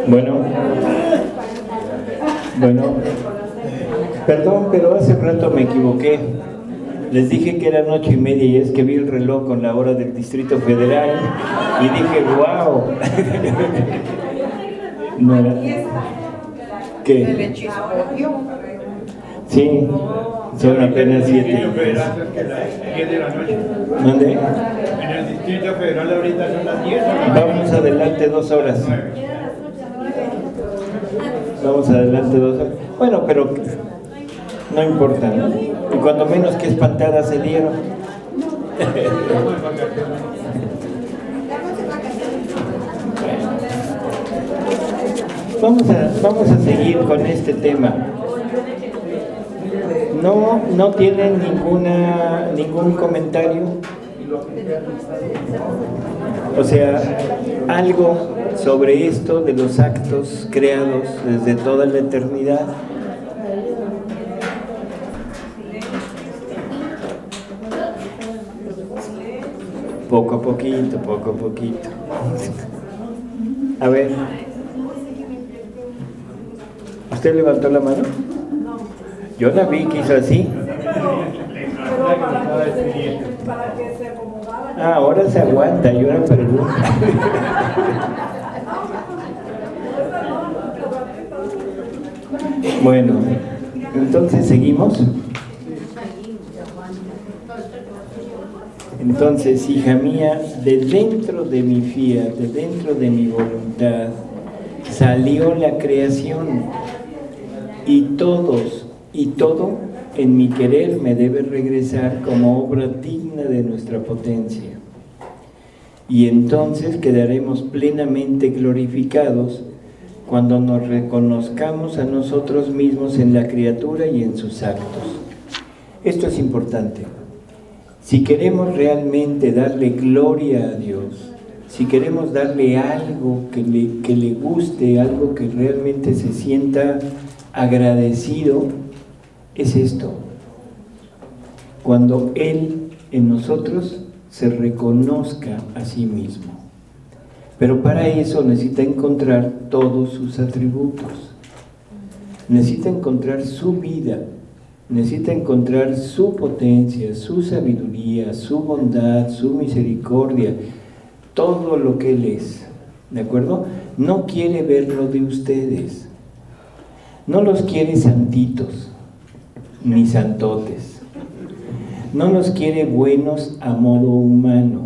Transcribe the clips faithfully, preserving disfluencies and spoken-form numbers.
Bueno, bueno, perdón, pero hace rato me equivoqué. Les dije que era noche y media y es que vi el reloj con la hora del Distrito Federal y dije, wow. No era. ¿Qué? Sí, son apenas siete. ¿Dónde? En el Distrito Federal ahorita son las diez. Vamos adelante dos horas. Vamos adelante dos horas. Bueno, pero no importa, ¿no? Y cuando menos que espantadas se dieron. Vamos a, vamos a seguir con este tema. No, no tienen ninguna, ningún comentario. O sea, algo sobre esto de los actos creados desde toda la eternidad. Poco a poquito, poco a poquito. A ver. ¿Usted levantó la mano? Yo la vi que hizo así. Ah, ahora se aguanta y ahora pregunta. Bueno, entonces seguimos. Entonces, hija mía, de dentro de mi fiat, de dentro de mi voluntad, salió la creación, y todos y todo en mi querer me debe regresar como obra digna de nuestra potencia. Y entonces quedaremos plenamente glorificados cuando nos reconozcamos a nosotros mismos en la criatura y en sus actos. Esto es importante. Si queremos realmente darle gloria a Dios, si queremos darle algo que le, que le guste, algo que realmente se sienta agradecido, es esto: cuando Él en nosotros se reconozca a sí mismo. Pero para eso necesita encontrar todos sus atributos, necesita encontrar su vida, necesita encontrar su potencia, su sabiduría, su bondad, su misericordia, todo lo que Él es, ¿de acuerdo? No quiere verlo de ustedes, no los quiere santitos, ni santotes, no los quiere buenos a modo humano,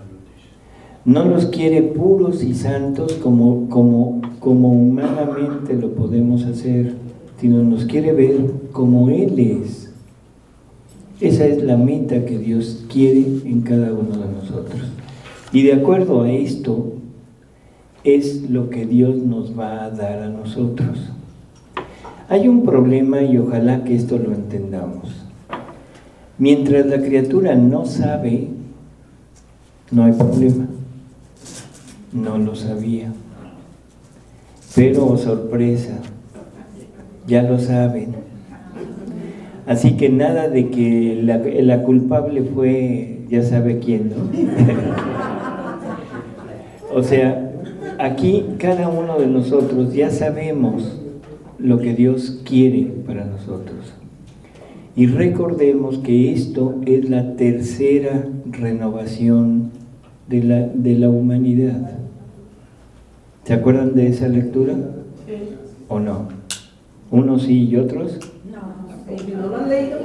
no los quiere puros y santos como, como, como humanamente lo podemos hacer, sino nos quiere ver como Él es. Esa es la meta que Dios quiere en cada uno de nosotros. Y de acuerdo a esto, es lo que Dios nos va a dar a nosotros. Hay un problema y ojalá que esto lo entendamos. Mientras la criatura no sabe, no hay problema. No lo sabía. Pero, oh sorpresa, ya lo saben. Así que nada de que la, la culpable fue, ya sabe quién, ¿no? O sea, aquí cada uno de nosotros ya sabemos lo que Dios quiere para nosotros. Y recordemos que esto es la tercera renovación de la, de la humanidad. ¿Se acuerdan de esa lectura? Sí. ¿O no? ¿Unos sí y otros? No, si no lo han leído,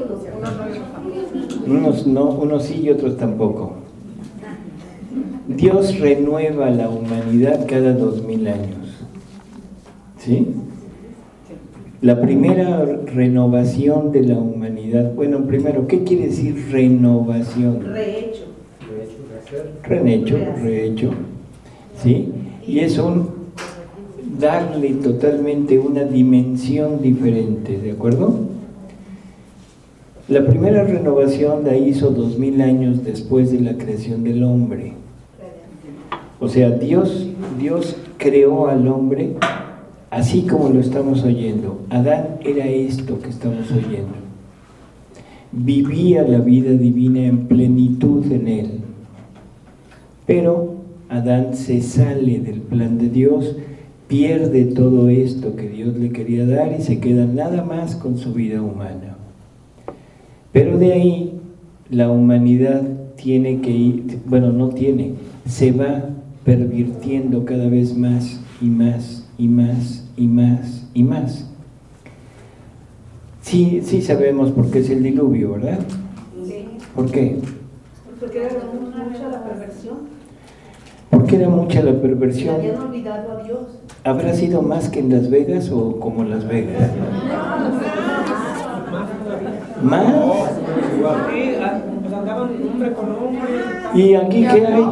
unos no, unos sí y otros tampoco. Dios renueva la humanidad cada dos mil años. ¿Sí? La primera renovación de la humanidad, bueno, primero, ¿qué quiere decir renovación? Rehecho. Rehecho, rehecho, ¿sí? Y es un darle totalmente una dimensión diferente, ¿de acuerdo? La primera renovación la hizo dos mil años después de la creación del hombre. O sea, Dios, Dios creó al hombre así como lo estamos oyendo. Adán era esto que estamos oyendo. Vivía la vida divina en plenitud en él. Pero Adán se sale del plan de Dios, pierde todo esto que Dios le quería dar y se queda nada más con su vida humana. Pero de ahí la humanidad tiene que ir, bueno, no tiene, se va pervirtiendo cada vez más y más y más y más y más. Sí, sí sabemos por qué es el diluvio, ¿verdad? Sí. ¿Por qué? Porque era mucha la perversión. ¿Por qué era mucha la perversión? Habían olvidado a Dios. ¿Habrá sido más que en Las Vegas o como en Las Vegas? ¿Más? Sí, pues andaban hombre con hombre. ¿Y aquí qué hay?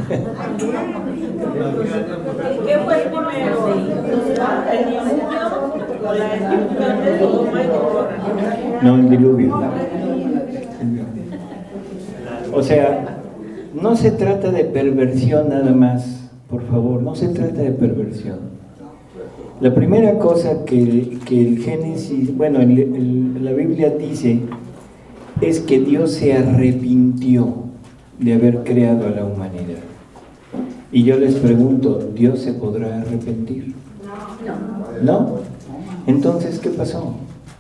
¿Qué fue primero? ¿El diluvio o la destrucción de Sodoma y Gomorra? No, el diluvio. O sea, no se trata de perversión nada más, por favor, no se trata de perversión. La primera cosa que, que el Génesis, bueno, el, el, la Biblia dice, es que Dios se arrepintió de haber creado a la humanidad. Y yo les pregunto, ¿Dios se podrá arrepentir? No. ¿No? Entonces, ¿qué pasó?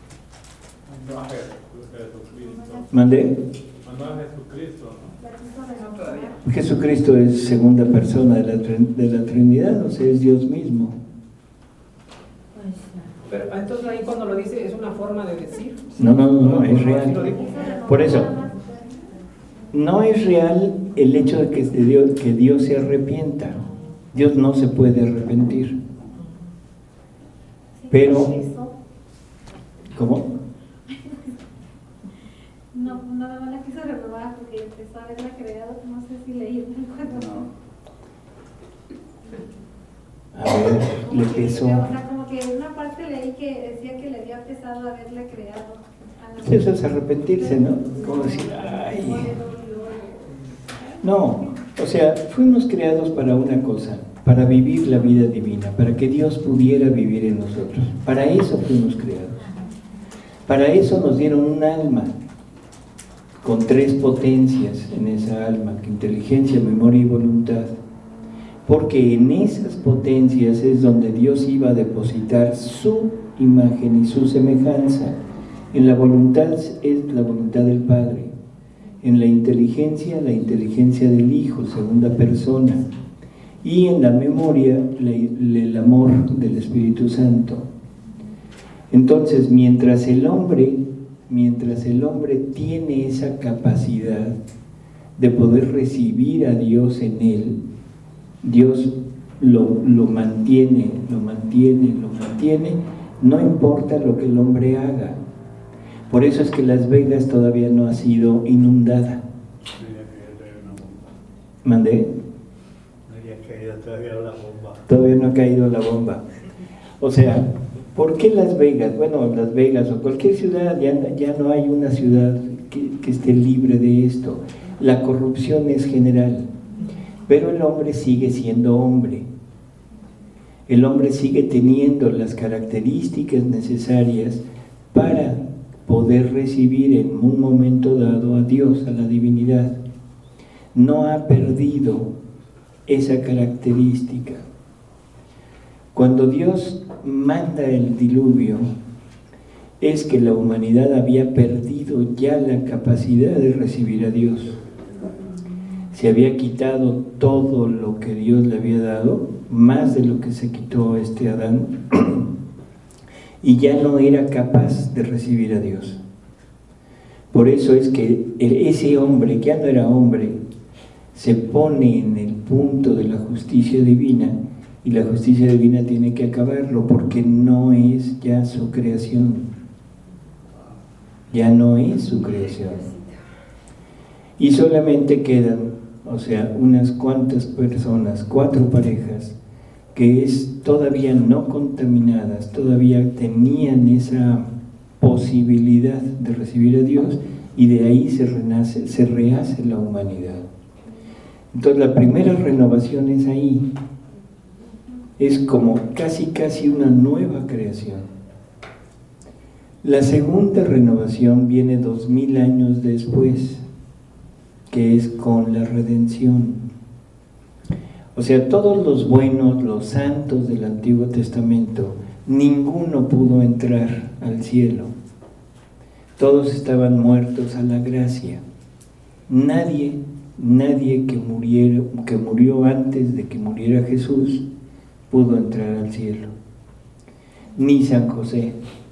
¿Mandé? Jesucristo es segunda persona de la, de la Trinidad, o sea, es Dios mismo. Pero entonces ahí cuando lo dice es una forma de decir. No, no, no, no, es real. Por eso, no es real el hecho de que Dios, que Dios se arrepienta. Dios no se puede arrepentir. Pero, ¿cómo? No, nada más la quiso renovar porque empezó a haberla creado, no sé si leí el cuento. A ver, le pesó. O sea, como que en una parte leí que decía que le había pesado haberla creado. Sí, eso es arrepentirse, ¿no? Como decir, ay. No, o sea, fuimos creados para una cosa, para vivir la vida divina, para que Dios pudiera vivir en nosotros. Para eso fuimos creados. Para eso nos dieron un alma, con tres potencias en esa alma, inteligencia, memoria y voluntad. Porque en esas potencias es donde Dios iba a depositar su imagen y su semejanza. En la voluntad es la voluntad del Padre. En la inteligencia, la inteligencia del Hijo, segunda persona. Y en la memoria, el amor del Espíritu Santo. Entonces, mientras el hombre, mientras el hombre tiene esa capacidad de poder recibir a Dios en él, Dios lo, lo mantiene, lo mantiene, lo mantiene, no importa lo que el hombre haga. Por eso es que Las Vegas todavía no ha sido inundada. ¿Mandé? Todavía no ha caído la bomba. O sea, ¿por qué Las Vegas? Bueno, Las Vegas o cualquier ciudad, ya, ya no hay una ciudad que, que esté libre de esto. La corrupción es general. Pero el hombre sigue siendo hombre. El hombre sigue teniendo las características necesarias para poder recibir en un momento dado a Dios, a la divinidad. No ha perdido esa característica. Cuando Dios manda el diluvio, es que la humanidad había perdido ya la capacidad de recibir a Dios. Se había quitado todo lo que Dios le había dado, más de lo que se quitó este Adán, y ya no era capaz de recibir a Dios. Por eso es que ese hombre, que ya no era hombre, se pone en el punto de la justicia divina, y la justicia divina tiene que acabarlo, porque no es ya su creación. Ya no es su creación. Y solamente quedan, o sea, unas cuantas personas, cuatro parejas, que es todavía no contaminadas, todavía tenían esa posibilidad de recibir a Dios, y de ahí se renace, se rehace la humanidad. Entonces la primera renovación es ahí, es como casi casi una nueva creación. La segunda renovación viene dos mil años después, que es con la redención. O sea, todos los buenos, los santos del Antiguo Testamento, ninguno pudo entrar al cielo. Todos estaban muertos a la gracia. Nadie, nadie que muriera, que murió antes de que muriera Jesús, pudo entrar al cielo. Ni San José,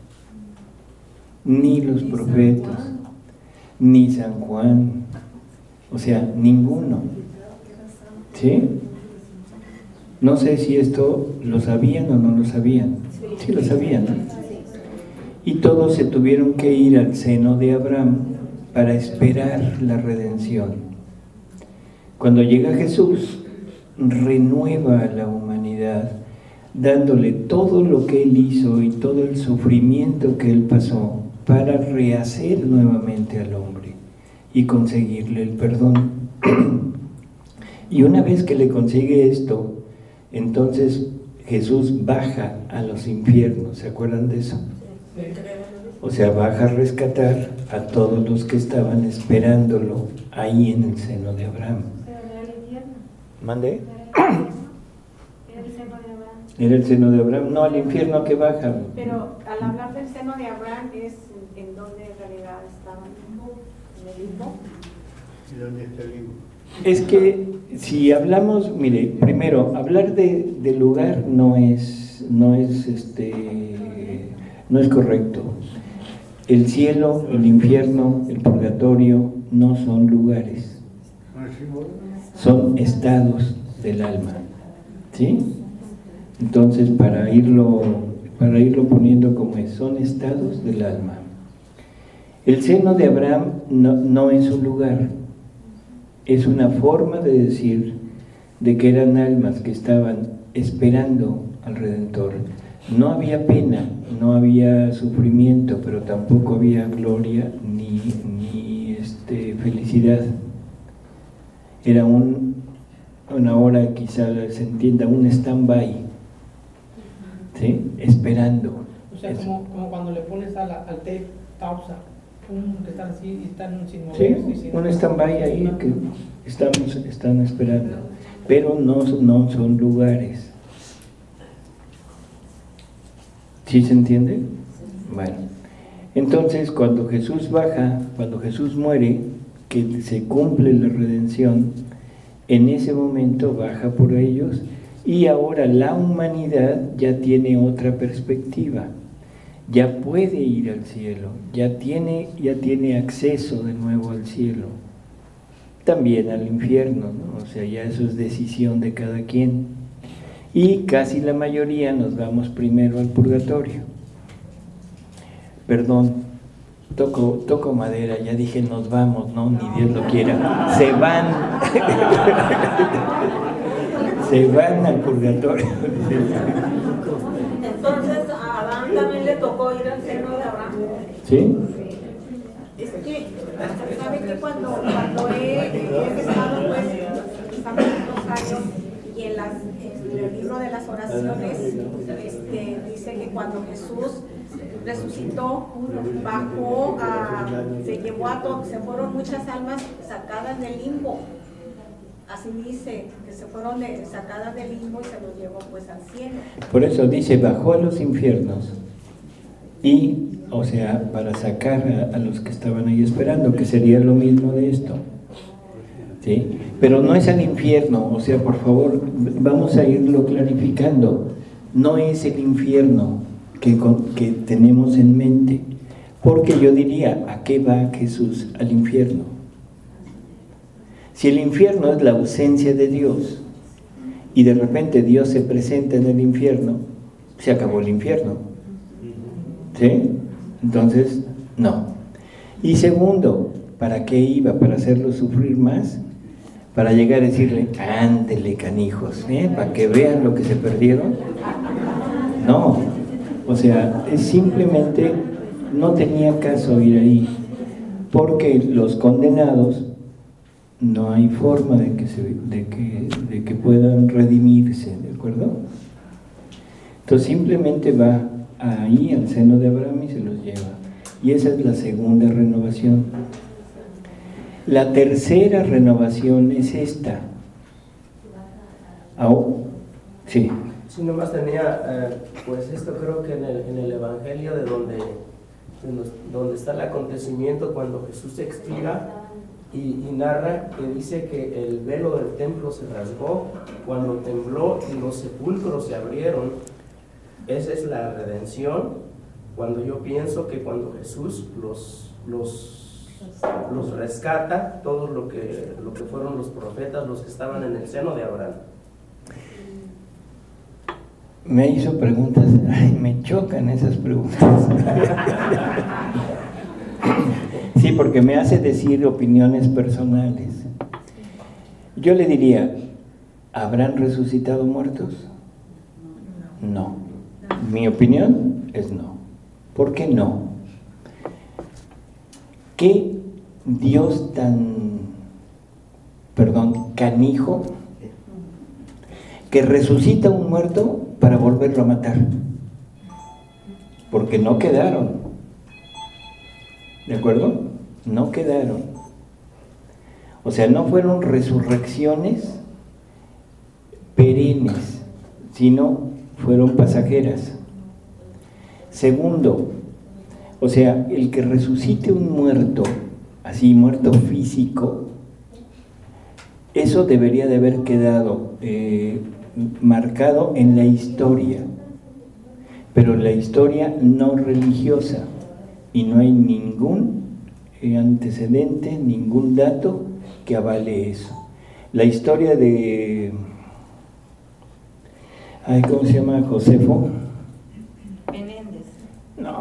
ni los profetas, ni San Juan, o sea, ninguno. ¿Sí? No sé si esto lo sabían o no lo sabían. Sí lo sabían, ¿no? Y todos se tuvieron que ir al seno de Abraham para esperar la redención. Cuando llega Jesús, renueva a la humanidad, dándole todo lo que Él hizo y todo el sufrimiento que Él pasó para rehacer nuevamente al hombre y conseguirle el perdón. Y una vez que le consigue esto, entonces Jesús baja a los infiernos, ¿se acuerdan de eso? O sea, baja a rescatar a todos los que estaban esperándolo ahí en el seno de Abraham. Pero no era el infierno. ¿Mande? Era el seno de Abraham. Era el seno de Abraham, no al infierno que baja. Pero al hablar del seno de Abraham es en donde en realidad estaban, en el limbo. ¿Y dónde está el limbo? Es que si hablamos, mire, primero, hablar de, de lugar no es, no es este, no es correcto. El cielo, el infierno, el purgatorio no son lugares, son estados del alma, ¿sí? Entonces, para irlo, para irlo poniendo como es, son estados del alma. El seno de Abraham no, no es un lugar, es una forma de decir de que eran almas que estaban esperando al Redentor. No había pena, no había sufrimiento, pero tampoco había gloria ni, ni este, felicidad. Era un, una hora, quizá se entienda, un stand-by, ¿sí? Esperando. O sea, como, como cuando le pones a la, al tape pausa, pum, que están así y están sin Sí, moverse. sin- un stand-by ahí que estamos, están esperando, pero no, no son lugares. ¿Sí se entiende? Bueno, entonces cuando Jesús baja, cuando Jesús muere, que se cumple la redención, en ese momento baja por ellos y ahora la humanidad ya tiene otra perspectiva, ya puede ir al cielo, ya tiene, ya tiene acceso de nuevo al cielo, también al infierno, ¿no? O sea, ya eso es decisión de cada quien. Y casi la mayoría nos vamos primero al purgatorio. Perdón, toco, toco madera, ya dije nos vamos, no, ni Dios lo quiera. Se van, se van al purgatorio. Entonces a Adán también le tocó ir al seno de Abraham. ¿Sí? Es que, ¿sabe que cuando, cuando he, he estado, pues, estamos en los años y en, las, en el libro de las oraciones, este, dice que cuando Jesús resucitó, bajó, a, se llevó a todos, se fueron muchas almas sacadas del limbo. Así dice, que se fueron de, sacadas del limbo y se los llevó pues al cielo. Por eso dice, bajó a los infiernos y, o sea, para sacar a, a los que estaban ahí esperando, que sería lo mismo de esto. ¿Sí? Pero no es al infierno, o sea, por favor, vamos a irlo clarificando. No es el infierno que, que tenemos en mente, porque yo diría, ¿a qué va Jesús al infierno? Si el infierno es la ausencia de Dios y de repente Dios se presenta en el infierno, se acabó el infierno. ¿Sí? Entonces, no. Y segundo, ¿para qué iba? ¿Para hacerlo sufrir más? Para llegar a decirle, ándele canijos, ¿eh? Para que vean lo que se perdieron. No, o sea, es simplemente no tenía caso ir ahí, porque los condenados no hay forma de que, se, de que, de que puedan redimirse, ¿de acuerdo? Entonces simplemente va ahí al seno de Abraham y se los lleva. Y esa es la segunda renovación. La tercera renovación es esta. Oh, sí. Sí, nomás tenía, eh, pues esto creo que en el, en el Evangelio de donde, de nos- donde está el acontecimiento cuando Jesús se explica y, y narra que dice que el velo del templo se rasgó cuando tembló y los sepulcros se abrieron. Esa es la redención. Cuando yo pienso que cuando Jesús los, los, los rescata, todos lo que, lo que fueron los profetas, los que estaban en el seno de Abraham. Me hizo preguntas, ay, me chocan esas preguntas. Sí, porque me hace decir opiniones personales. Yo le diría, ¿habrán resucitado muertos? No. Mi opinión es no. ¿Por qué no? ¿Qué Dios tan, perdón, canijo, que resucita un muerto para volverlo a matar? Porque no quedaron. ¿De acuerdo? No quedaron. O sea, no fueron resurrecciones perennes, sino fueron pasajeras. Segundo, o sea, el que resucite un muerto, así muerto físico, eso debería de haber quedado eh, marcado en la historia, pero la historia no religiosa, y no hay ningún antecedente, ningún dato que avale eso. La historia de, ay, ¿cómo se llama? Josefo. Menéndez. No.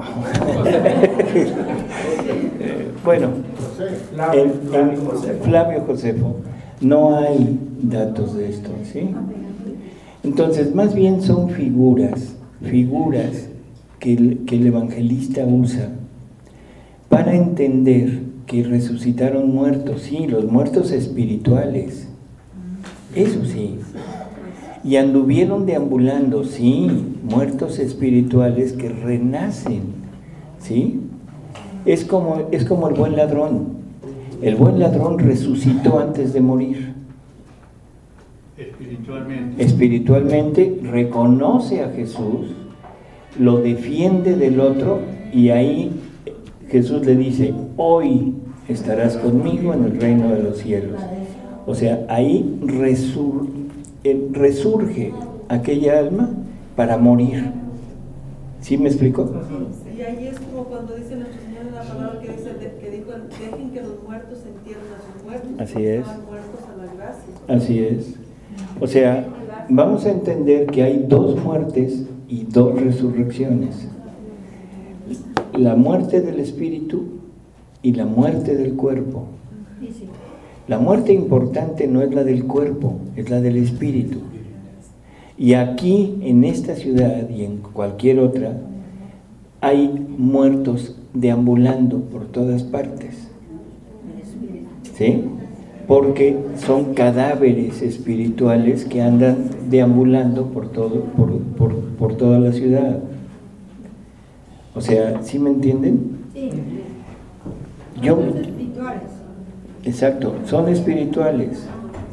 Bueno, en, en Flavio Josefo no hay datos de esto, ¿sí? Entonces, más bien son figuras, figuras que el, que el evangelista usa para entender que resucitaron muertos, sí, los muertos espirituales, eso sí, y anduvieron deambulando, sí, muertos espirituales que renacen, ¿sí? Es como, es como el buen ladrón. El buen ladrón resucitó antes de morir. Espiritualmente. Espiritualmente reconoce a Jesús, lo defiende del otro, y ahí Jesús le dice, hoy estarás conmigo en el reino de los cielos. O sea, ahí resur, eh, resurge aquella alma para morir. ¿Sí me explico? Y ahí es como cuando dice nuestro Señor en la palabra que, dice, que dijo, dejen que los muertos entierren a sus muertos. Así es. Estaban muertos a la gracia. Así es. O sea, vamos a entender que hay dos muertes y dos resurrecciones. La muerte del espíritu y la muerte del cuerpo. La muerte importante no es la del cuerpo, es la del espíritu. Y aquí, en esta ciudad y en cualquier otra, hay muertos deambulando por todas partes. ¿Sí? Porque son cadáveres espirituales que andan deambulando por, todo, por, por, por toda la ciudad. O sea, ¿sí me entienden? Sí. Yo, Son espirituales. exacto, son espirituales.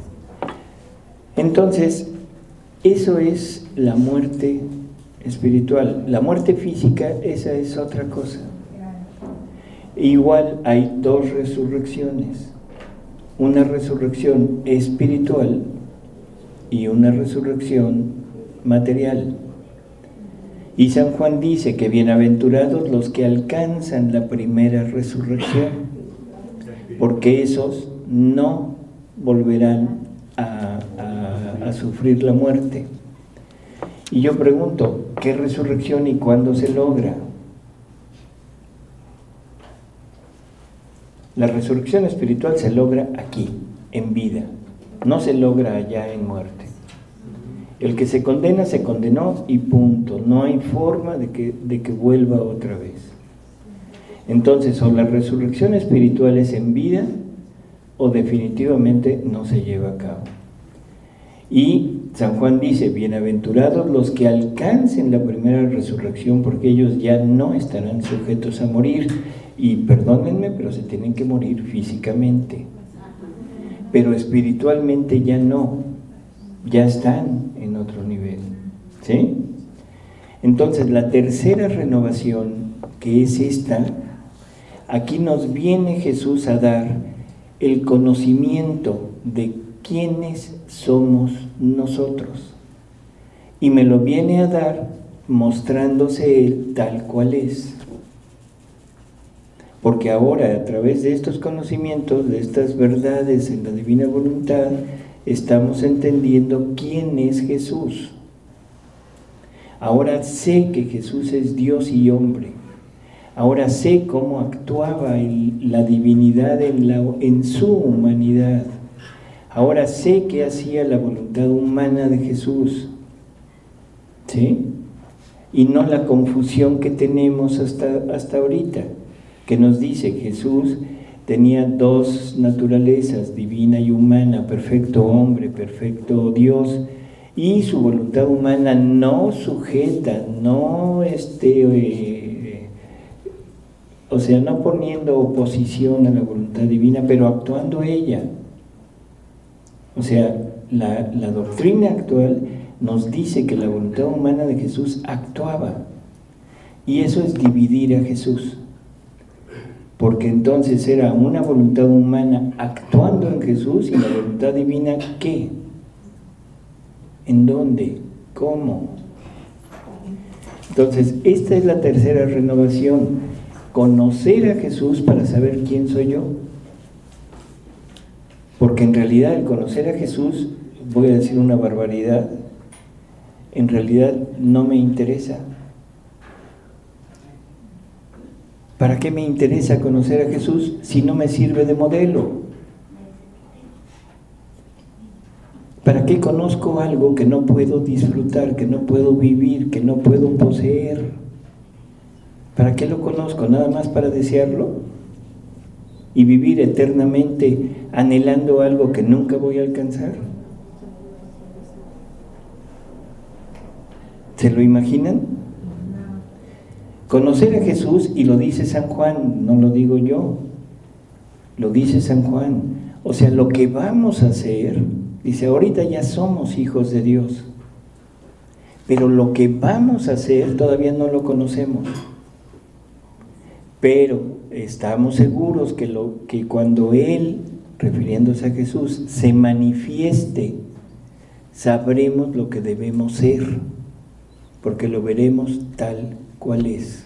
Entonces, eso es la muerte espiritual. La muerte física, esa es otra cosa. Igual hay dos resurrecciones. Una resurrección espiritual y una resurrección material. Y San Juan dice que bienaventurados los que alcanzan la primera resurrección, porque esos no volverán a, a, a sufrir la muerte. Y yo pregunto, ¿qué resurrección y cuándo se logra? La resurrección espiritual se logra aquí, en vida, no se logra allá en muerte. El que se condena, se condenó y punto. No hay forma de que, de que vuelva otra vez. Entonces, o la resurrección espiritual es en vida, o definitivamente no se lleva a cabo. Y San Juan dice, bienaventurados los que alcancen la primera resurrección, porque ellos ya no estarán sujetos a morir. Y perdónenme, pero se tienen que morir físicamente. Pero espiritualmente ya no. ya están en otro nivel, ¿sí? Entonces, la tercera renovación, que es esta, aquí nos viene Jesús a dar el conocimiento de quiénes somos nosotros. Y me lo viene a dar mostrándose Él tal cual es. Porque ahora, a través de estos conocimientos, de estas verdades en la divina voluntad, estamos entendiendo quién es Jesús. Ahora sé que Jesús es Dios y hombre. Ahora sé cómo actuaba el, la divinidad en, la, en su humanidad. Ahora sé qué hacía la voluntad humana de Jesús. ¿Sí? Y no la confusión que tenemos hasta, hasta ahorita, que nos dice Jesús tenía dos naturalezas, divina y humana, perfecto hombre, perfecto Dios, y su voluntad humana no sujeta, no este, eh, o sea, no poniendo oposición a la voluntad divina, pero actuando ella. O sea, la, la doctrina actual nos dice que la voluntad humana de Jesús actuaba, y eso es dividir a Jesús, porque entonces era una voluntad humana actuando en Jesús y la voluntad divina, ¿qué? ¿En dónde? ¿Cómo? Entonces, esta es la tercera renovación, conocer a Jesús para saber quién soy yo, porque en realidad el conocer a Jesús, voy a decir una barbaridad, en realidad no me interesa. ¿Para qué me interesa conocer a Jesús si no me sirve de modelo? ¿Para qué conozco algo que no puedo disfrutar, que no puedo vivir, que no puedo poseer? ¿Para qué lo conozco? ¿Nada más para desearlo? ¿Y vivir eternamente anhelando algo que nunca voy a alcanzar? ¿Se lo imaginan? Conocer a Jesús, y lo dice San Juan, no lo digo yo, lo dice San Juan, o sea, lo que vamos a hacer, dice, ahorita ya somos hijos de Dios, pero lo que vamos a hacer todavía no lo conocemos, pero estamos seguros que, lo, que cuando Él, refiriéndose a Jesús, se manifieste, sabremos lo que debemos ser, porque lo veremos tal cual es.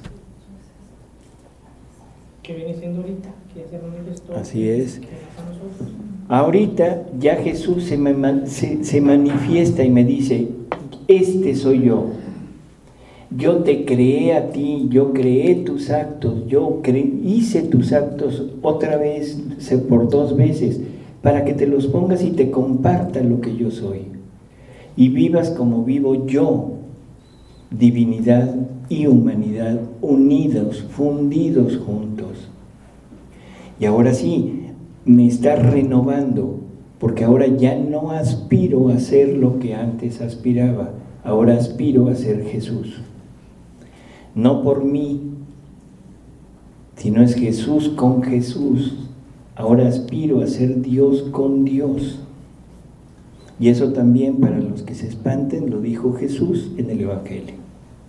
Que viene siendo ahorita, que ya se manifestó. Así es. Ahorita ya Jesús se, me, se, se manifiesta y me dice, este soy yo. Yo te creé a ti, yo creé tus actos, yo cre, hice tus actos otra vez, por dos veces, para que te los pongas y te comparta lo que yo soy. Y vivas como vivo yo. Divinidad y humanidad unidos, fundidos juntos. Y ahora sí, me está renovando, porque ahora ya no aspiro a ser lo que antes aspiraba, ahora aspiro a ser Jesús. No por mí, sino es Jesús con Jesús. Ahora aspiro a ser Dios con Dios. Y eso también, para los que se espanten, lo dijo Jesús en el Evangelio.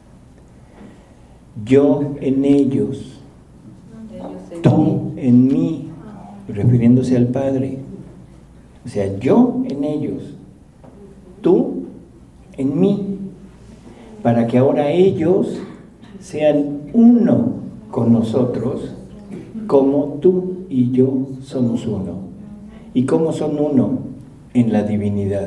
Yo en ellos, tú en mí, refiriéndose al Padre. O sea, yo en ellos, tú en mí, para que ahora ellos sean uno con nosotros, como tú y yo somos uno. ¿Y cómo son uno? En la divinidad.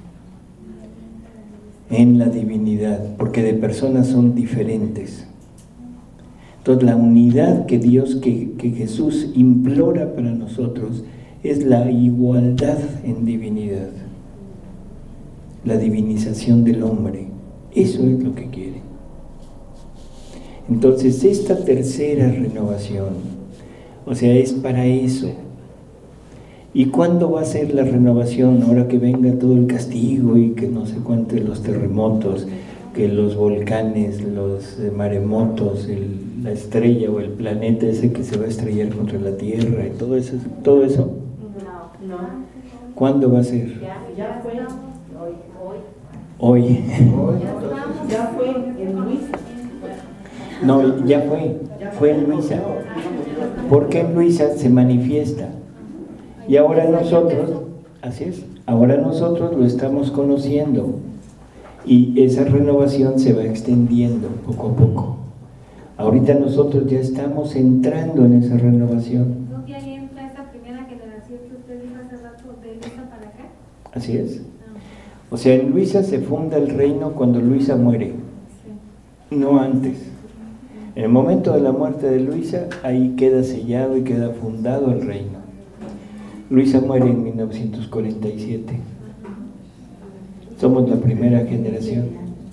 En la divinidad, porque de personas son diferentes. Entonces, la unidad que Dios, que, que Jesús implora para nosotros es la igualdad en divinidad, la divinización del hombre. Eso es lo que quiere. Entonces, esta tercera renovación, o sea, es para eso. ¿Y cuándo va a ser la renovación? Ahora que venga todo el castigo y que no sé cuánto, los terremotos, que los volcanes, los maremotos, el la estrella o el planeta ese que se va a estrellar contra la Tierra y todo eso, todo eso. No, no. ¿Cuándo va a ser? Ya, ya fue. Hoy. Ya fue en Luisa. No, ya fue, fue en Luisa. Porque en Luisa se manifiesta. Y ahora nosotros, así es, ahora nosotros lo estamos conociendo. Y esa renovación se va extendiendo poco a poco. Ahorita nosotros ya estamos entrando en esa renovación. ¿No que ahí entra esa primera generación que usted dijo hace rato de Luisa para acá? Así es. O sea, en Luisa se funda el reino cuando Luisa muere, no antes. En el momento de la muerte de Luisa, ahí queda sellado y queda fundado el reino. Luisa muere en mil novecientos cuarenta y siete. Somos la primera generación.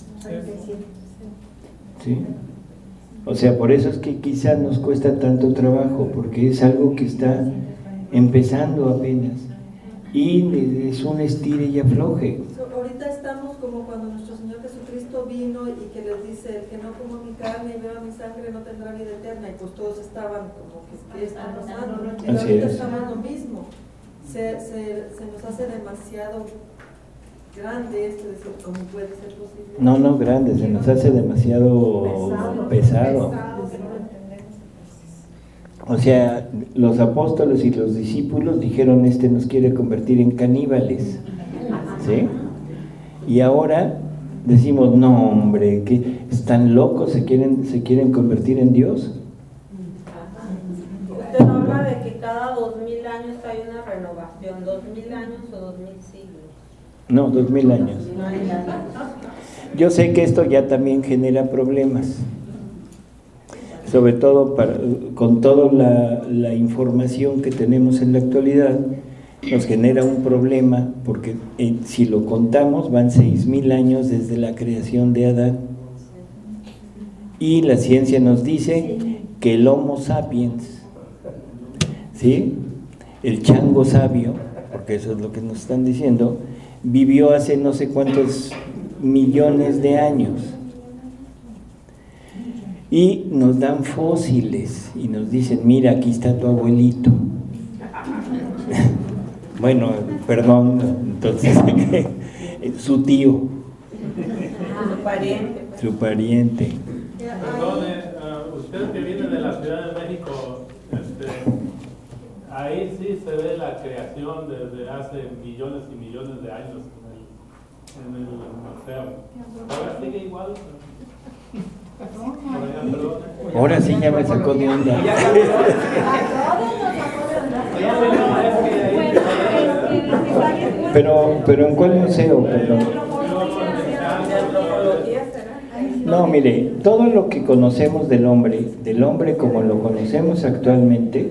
¿Sí? O sea, por eso es que quizá nos cuesta tanto trabajo, porque es algo que está empezando apenas. Y es un estire y afloje. So, ahorita estamos como cuando nuestro Señor Jesucristo vino y que les dice, el que no coma mi carne y beba mi sangre no tendrá vida eterna, y pues todos estaban como que, ¿qué está pasando? Y Así ahorita es. estamos lo mismo. Se, se, se nos hace demasiado grande esto, de decir, ¿cómo puede ser posible? No, no, grande, se nos hace demasiado pesado. O sea, los apóstoles y los discípulos dijeron, este nos quiere convertir en caníbales, ¿sí? Y ahora decimos, no hombre, que están locos, se quieren, se quieren convertir en Dios. Usted habla de que cada dos mil años hay una renovación, dos mil años o dos mil siglos. No, dos mil años. Yo sé que esto ya también genera problemas, sobre todo para, con toda la, la información que tenemos en la actualidad, nos genera un problema, porque eh, si lo contamos van seis mil años desde la creación de Adán, y la ciencia nos dice que el Homo sapiens, ¿sí?, el chango sabio, porque eso es lo que nos están diciendo, vivió hace no sé cuántos millones de años. Y nos dan fósiles y nos dicen, mira, aquí está tu abuelito. Bueno, perdón, entonces, su tío. Su pariente. Su pariente. Perdone, uh, usted que viene de la Ciudad de México, este, ahí sí se ve la creación desde hace millones y millones de años en el, en el museo. Ahora sigue igual. Ahora sí ya me sacó de onda. Pero, pero ¿en cuál museo? Perdón. No, mire, todo lo que conocemos del hombre, del hombre como lo conocemos actualmente,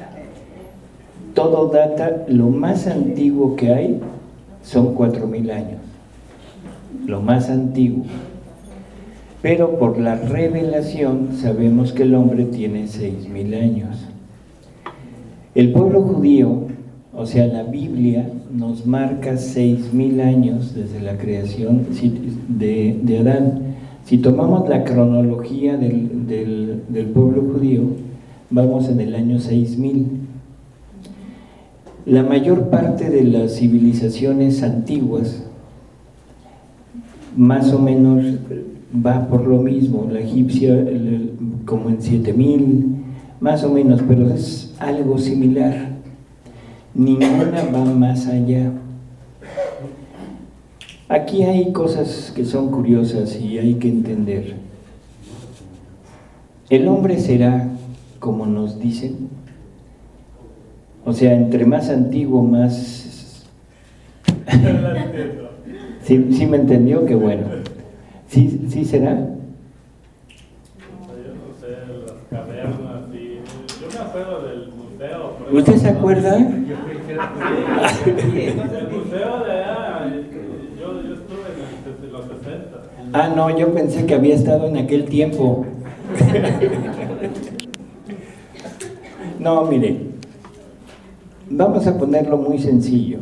todo data, lo más antiguo que hay son cuatro mil años, lo más antiguo. Pero por la revelación sabemos que el hombre tiene seis mil años. El pueblo judío, o sea, la Biblia, nos marca seis mil años desde la creación de, de Adán. Si tomamos la cronología del, del, del pueblo judío, vamos en el año seis mil. La mayor parte de las civilizaciones antiguas, más o menos, va por lo mismo, la egipcia el, como en siete mil, más o menos, pero es algo similar. Ninguna va más allá. Aquí hay cosas que son curiosas y hay que entender. El hombre será como nos dicen, o sea, entre más antiguo, más... ¿Sí, sí me entendió? Qué bueno. ¿Sí, sí será? Yo no sé, las cavernas y... Yo me acuerdo del museo. ¿Usted se acuerda? El museo de allá, yo, yo estuve en los sesenta. Ah, no, yo pensé que había estado en aquel tiempo. No, mire, vamos a ponerlo muy sencillo.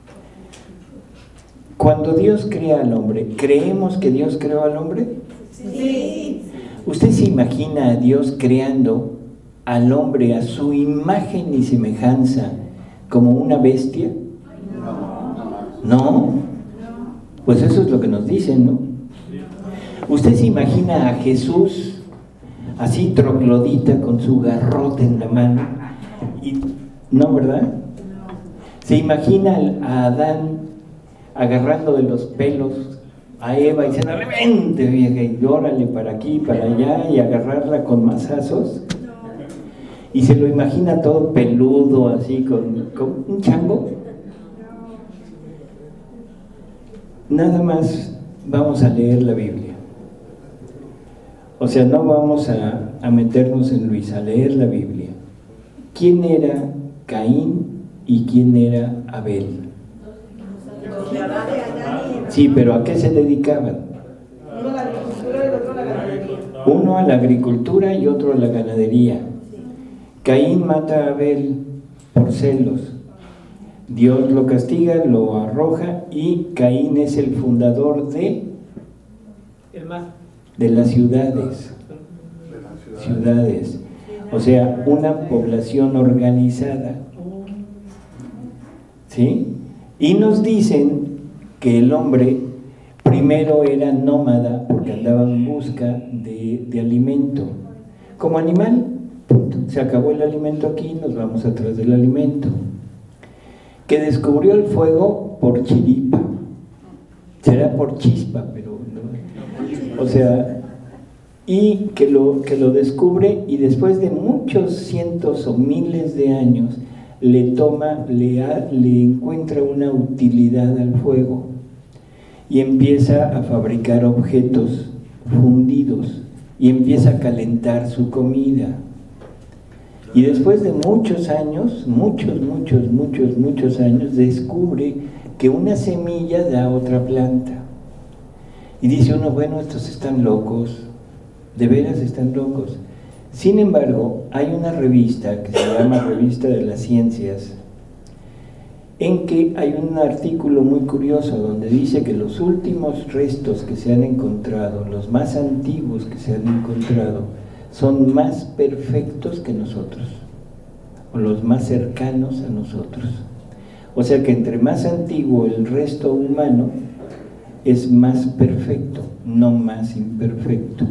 Cuando Dios crea al hombre, ¿creemos que Dios creó al hombre? Sí. ¿Usted se imagina a Dios creando al hombre a su imagen y semejanza como una bestia? ¿No? Pues eso es lo que nos dicen, ¿no? ¿Usted se imagina a Jesús así troglodita con su garrote en la mano? Y, ¿no, verdad? ¿Se imagina a Adán agarrando de los pelos a Eva y diciendo, vente vieja, y llórale para aquí, para allá, y agarrarla con mazazos? Y se lo imagina todo peludo, así, con, con un chango. Nada más vamos a leer la Biblia. O sea, no vamos a, a meternos en Luis, a leer la Biblia. ¿Quién era Caín y quién era Abel? Sí, pero ¿a qué se dedicaban? Uno a la agricultura y el otro a la ganadería. Uno a la agricultura y otro a la ganadería. Caín mata a Abel por celos. Dios lo castiga, lo arroja, y Caín es el fundador de, El más. de las ciudades. Ciudades. O sea, una población organizada. ¿Sí? Y nos dicen que el hombre primero era nómada porque andaba en busca de, de alimento. Como animal, punto. Se acabó el alimento aquí, nos vamos atrás del alimento. Que descubrió el fuego por chiripa. Será por chispa, pero no. O sea, y que lo, que lo descubre, y después de muchos cientos o miles de años le toma, le, ha, le encuentra una utilidad al fuego y empieza a fabricar objetos fundidos y empieza a calentar su comida. Y después de muchos años, muchos, muchos, muchos, muchos años, descubre que una semilla da otra planta. Y dice uno, bueno, estos están locos, de veras están locos. Sin embargo, hay una revista que se llama Revista de las Ciencias, en que hay un artículo muy curioso donde dice que los últimos restos que se han encontrado, los más antiguos que se han encontrado, son más perfectos que nosotros, o los más cercanos a nosotros. O sea que entre más antiguo el resto humano, es más perfecto, no más imperfecto.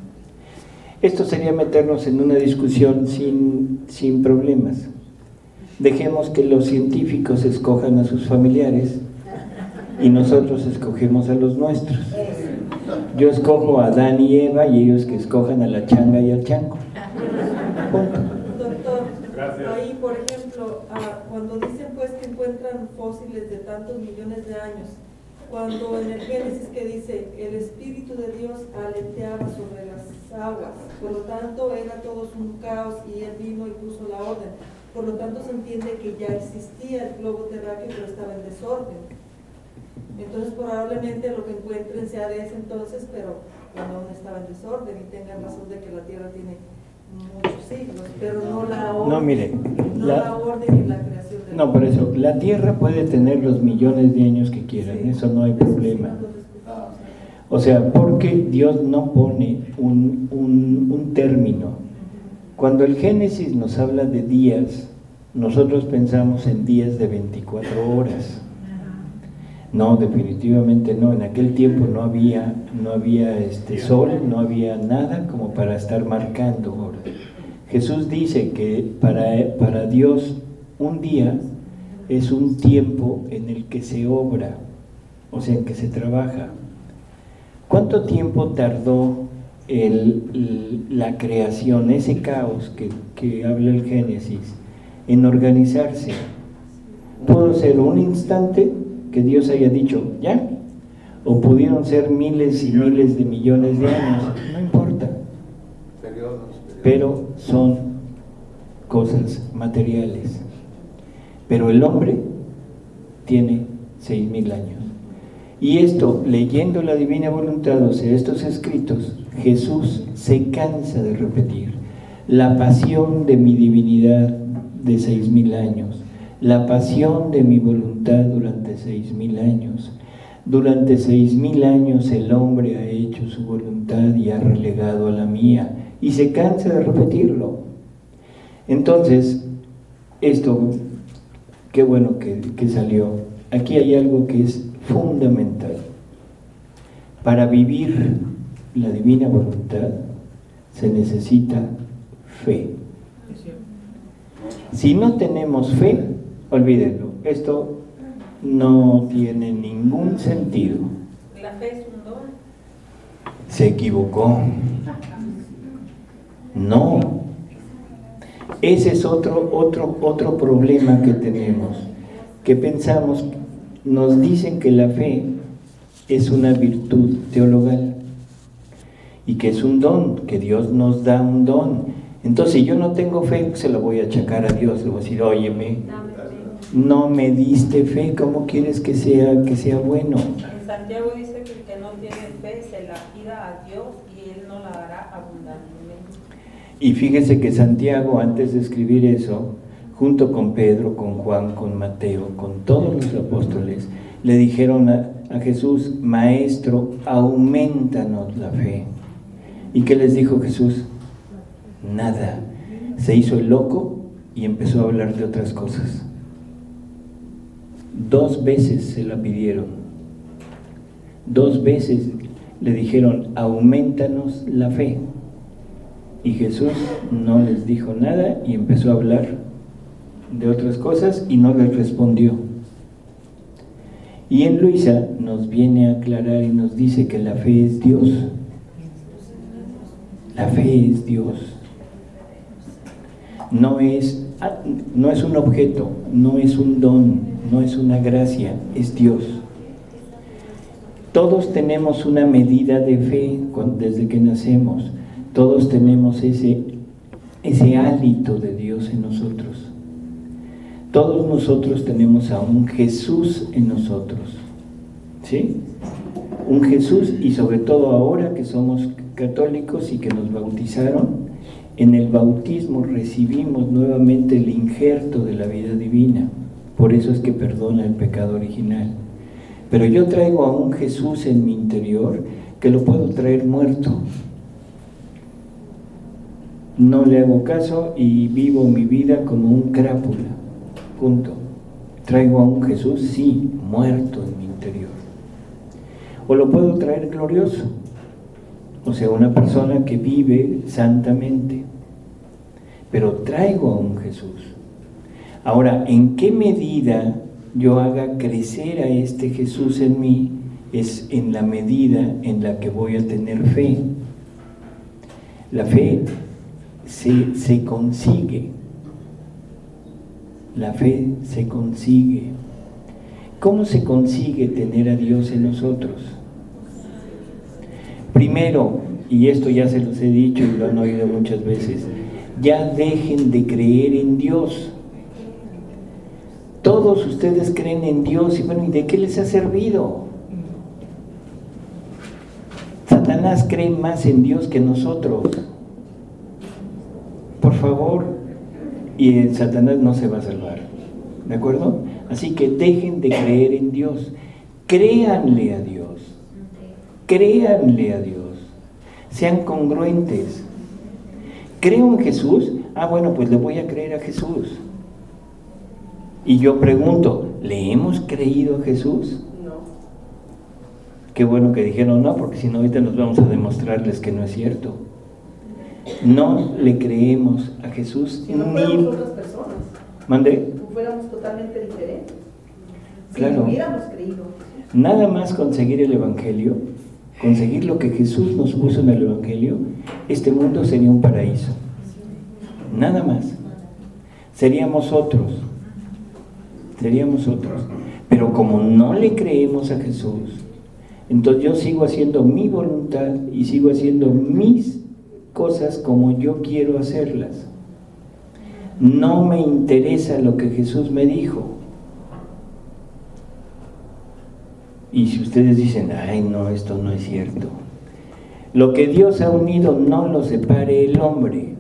Esto sería meternos en una discusión sin, sin problemas. Dejemos que los científicos escojan a sus familiares y nosotros escogemos a los nuestros. Yo escojo a Adán y Eva y ellos que escojan a la changa y al chango. Punto. Doctor, Gracias. ahí por ejemplo, ah, cuando dicen pues que encuentran fósiles de tantos millones de años, cuando en el Génesis que dice, el Espíritu de Dios aleteaba sobre las aguas, por lo tanto era todo un caos y Él vino y puso la orden, por lo tanto se entiende que ya existía el globo terráqueo pero estaba en desorden. Entonces probablemente lo que encuentren sea de ese entonces, pero cuando aún estaba en desorden, y tengan razón de que la Tierra tiene muchos siglos, pero no la orden, No, mire, no la- la orden y la creación del No, por eso, la Tierra puede tener los millones de años que quieran, Sí. eso no hay problema. Eso sí lo respetamos. O sea, porque Dios no pone un, un, un término. Cuando el Génesis nos habla de días, nosotros pensamos en días de veinticuatro horas. No, definitivamente no. En aquel tiempo no había, no había este sol, no había nada como para estar marcando horas. Jesús dice que para, para Dios un día es un tiempo en el que se obra, o sea, en que se trabaja. ¿Cuánto tiempo tardó el, el, la creación, ese caos que, que habla el Génesis, en organizarse? Pudo ser un instante que Dios haya dicho, ¿ya? O pudieron ser miles y miles de millones de años, no importa. Pero son cosas materiales. Pero el hombre tiene seis mil años. Y esto, leyendo la Divina Voluntad, o sea, estos escritos, Jesús se cansa de repetir la pasión de mi divinidad de seis mil años, la pasión de mi voluntad durante seis mil años. Durante seis mil años el hombre ha hecho su voluntad y ha relegado a la mía, y se cansa de repetirlo. Entonces, esto, qué bueno que, que salió. Aquí hay algo que es fundamental. Para vivir la divina voluntad se necesita fe. Si no tenemos fe, olvídenlo, esto no tiene ningún sentido. La fe es un don. Se equivocó. No. Ese es otro, otro, otro problema que tenemos, que pensamos, nos dicen que la fe es una virtud teologal y que es un don, que Dios nos da un don. Entonces, si yo no tengo fe, se lo voy a achacar a Dios, le voy a decir, óyeme, no me diste fe, ¿cómo quieres que sea, que sea bueno? En Santiago dice que el que no tiene fe se la pida a Dios y Él no la dará abundantemente. Y fíjese que Santiago, antes de escribir eso, junto con Pedro, con Juan, con Mateo, con todos los apóstoles, le dijeron a, a Jesús, Maestro, aumentanos la fe. ¿Y qué les dijo Jesús? Nada. Se hizo el loco y empezó a hablar de otras cosas. Dos veces se la pidieron. Dos veces le dijeron, aumentanos la fe. Y Jesús no les dijo nada y empezó a hablar de otras cosas y no les respondió. Y en Luisa nos viene a aclarar y nos dice que la fe es Dios. La fe es Dios. No es, no es un objeto, no es un don, no es una gracia, es Dios. Todos tenemos una medida de fe desde que nacemos. Todos tenemos ese, ese hálito de Dios en nosotros. Todos nosotros tenemos a un Jesús en nosotros. ¿Sí? Un Jesús, y sobre todo ahora que somos católicos y que nos bautizaron, en el bautismo recibimos nuevamente el injerto de la vida divina. Por eso es que perdona el pecado original. Pero yo traigo a un Jesús en mi interior que lo puedo traer muerto. No le hago caso y vivo mi vida como un crápula. Punto. Traigo a un Jesús, sí, muerto en mi interior. O lo puedo traer glorioso. O sea, una persona que vive santamente. Pero traigo a un Jesús. Ahora, ¿en qué medida yo haga crecer a este Jesús en mí? Es en la medida en la que voy a tener fe. La fe se, se consigue. La fe se consigue. ¿Cómo se consigue tener a Dios en nosotros? Primero, y esto ya se los he dicho y lo han oído muchas veces, ya dejen de creer en Dios. Todos ustedes creen en Dios y bueno, ¿y de qué les ha servido? Satanás cree más en Dios que nosotros. Por favor, y el Satanás no se va a salvar, ¿de acuerdo? Así que dejen de creer en Dios, créanle a Dios, créanle a Dios, sean congruentes. ¿Creo en Jesús? Ah, bueno, pues le voy a creer a Jesús. Y yo pregunto, ¿le hemos creído a Jesús? No. Qué bueno que dijeron no, porque si no ahorita nos vamos a demostrarles que no es cierto. No le creemos a Jesús. Si no fuéramos otras personas. ¿Mande? Si fuéramos totalmente diferentes. Si Claro. hubiéramos creído. Nada más conseguir el Evangelio, conseguir lo que Jesús nos puso en el Evangelio, este mundo sería un paraíso. Nada más. Seríamos otros. Seríamos otros. Pero como no le creemos a Jesús, entonces yo sigo haciendo mi voluntad y sigo haciendo mis cosas como yo quiero hacerlas. No me interesa lo que Jesús me dijo. Y si ustedes dicen, ay no, esto no es cierto, lo que Dios ha unido no lo separe el hombre.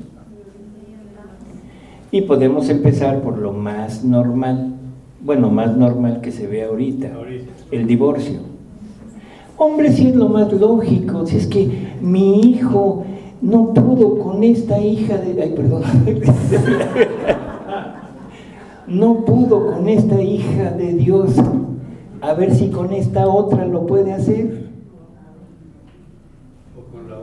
Y podemos empezar por lo más normal, bueno, más normal que se ve ahorita, el divorcio. Hombre, si es lo más lógico, si es que mi hijo no pudo con esta hija de... Ay, perdón. No pudo con esta hija de Dios, a ver si con esta otra lo puede hacer.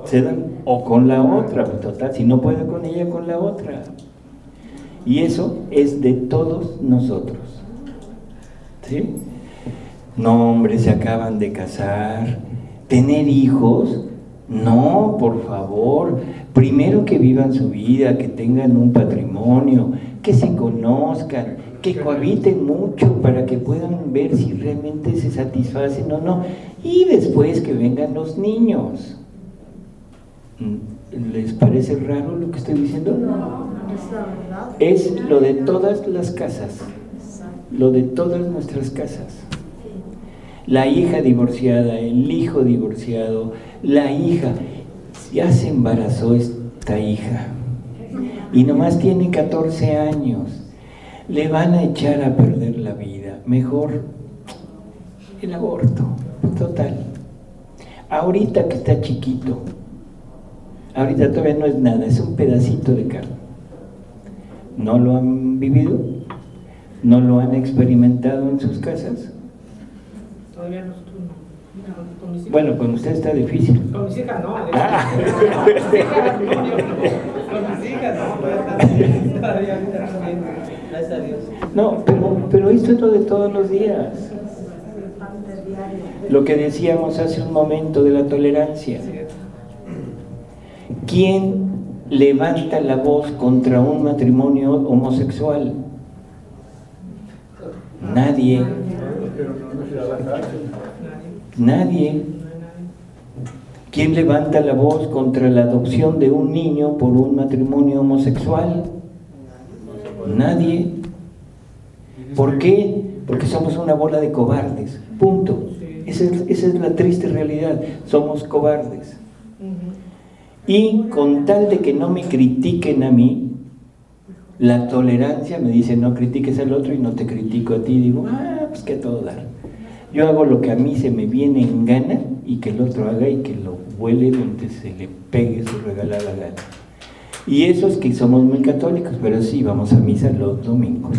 Se dan, o con la otra, total, si no puede con ella, con la otra. Y eso es de todos nosotros. ¿Sí? No, hombre, se acaban de casar. ¿Tener hijos? No, por favor. Primero que vivan su vida, que tengan un patrimonio, que se conozcan, que cohabiten mucho para que puedan ver si realmente se satisfacen o no. Y después que vengan los niños. ¿Les parece raro lo que estoy diciendo? No, es la verdad. Es lo de todas las casas, lo de todas nuestras casas. La hija divorciada, el hijo divorciado, la hija, ya se embarazó esta hija y nomás tiene catorce años, le van a echar a perder la vida. Mejor el aborto, total. Ahorita que está chiquito, ahorita todavía no es nada, es un pedacito de carne. ¿No lo han vivido? ¿No lo han experimentado en sus casas? Todavía nosotros no. no con mis hijas. Bueno, con usted está difícil. Con mis hijas no. Ah. Con mis hijas no, yo no. Con mis hijas no, todavía todavía ahorita bien. Gracias a Dios. No, pero, pero esto es lo de todos los días. Lo que decíamos hace un momento de la tolerancia. ¿Quién levanta la voz contra un matrimonio homosexual? Nadie. Nadie. ¿Quién levanta la voz contra la adopción de un niño por un matrimonio homosexual? Nadie. ¿Por qué? Porque somos una bola de cobardes. Punto. Esa es, esa es la triste realidad. Somos cobardes. Y con tal de que no me critiquen a mí, la tolerancia me dice no critiques al otro y no te critico a ti. Digo, ah, pues que a todo dar. Yo hago lo que a mí se me viene en gana y que el otro haga y que lo vuele donde se le pegue su regalada gana. Y eso es que somos muy católicos, pero sí vamos a misa los domingos.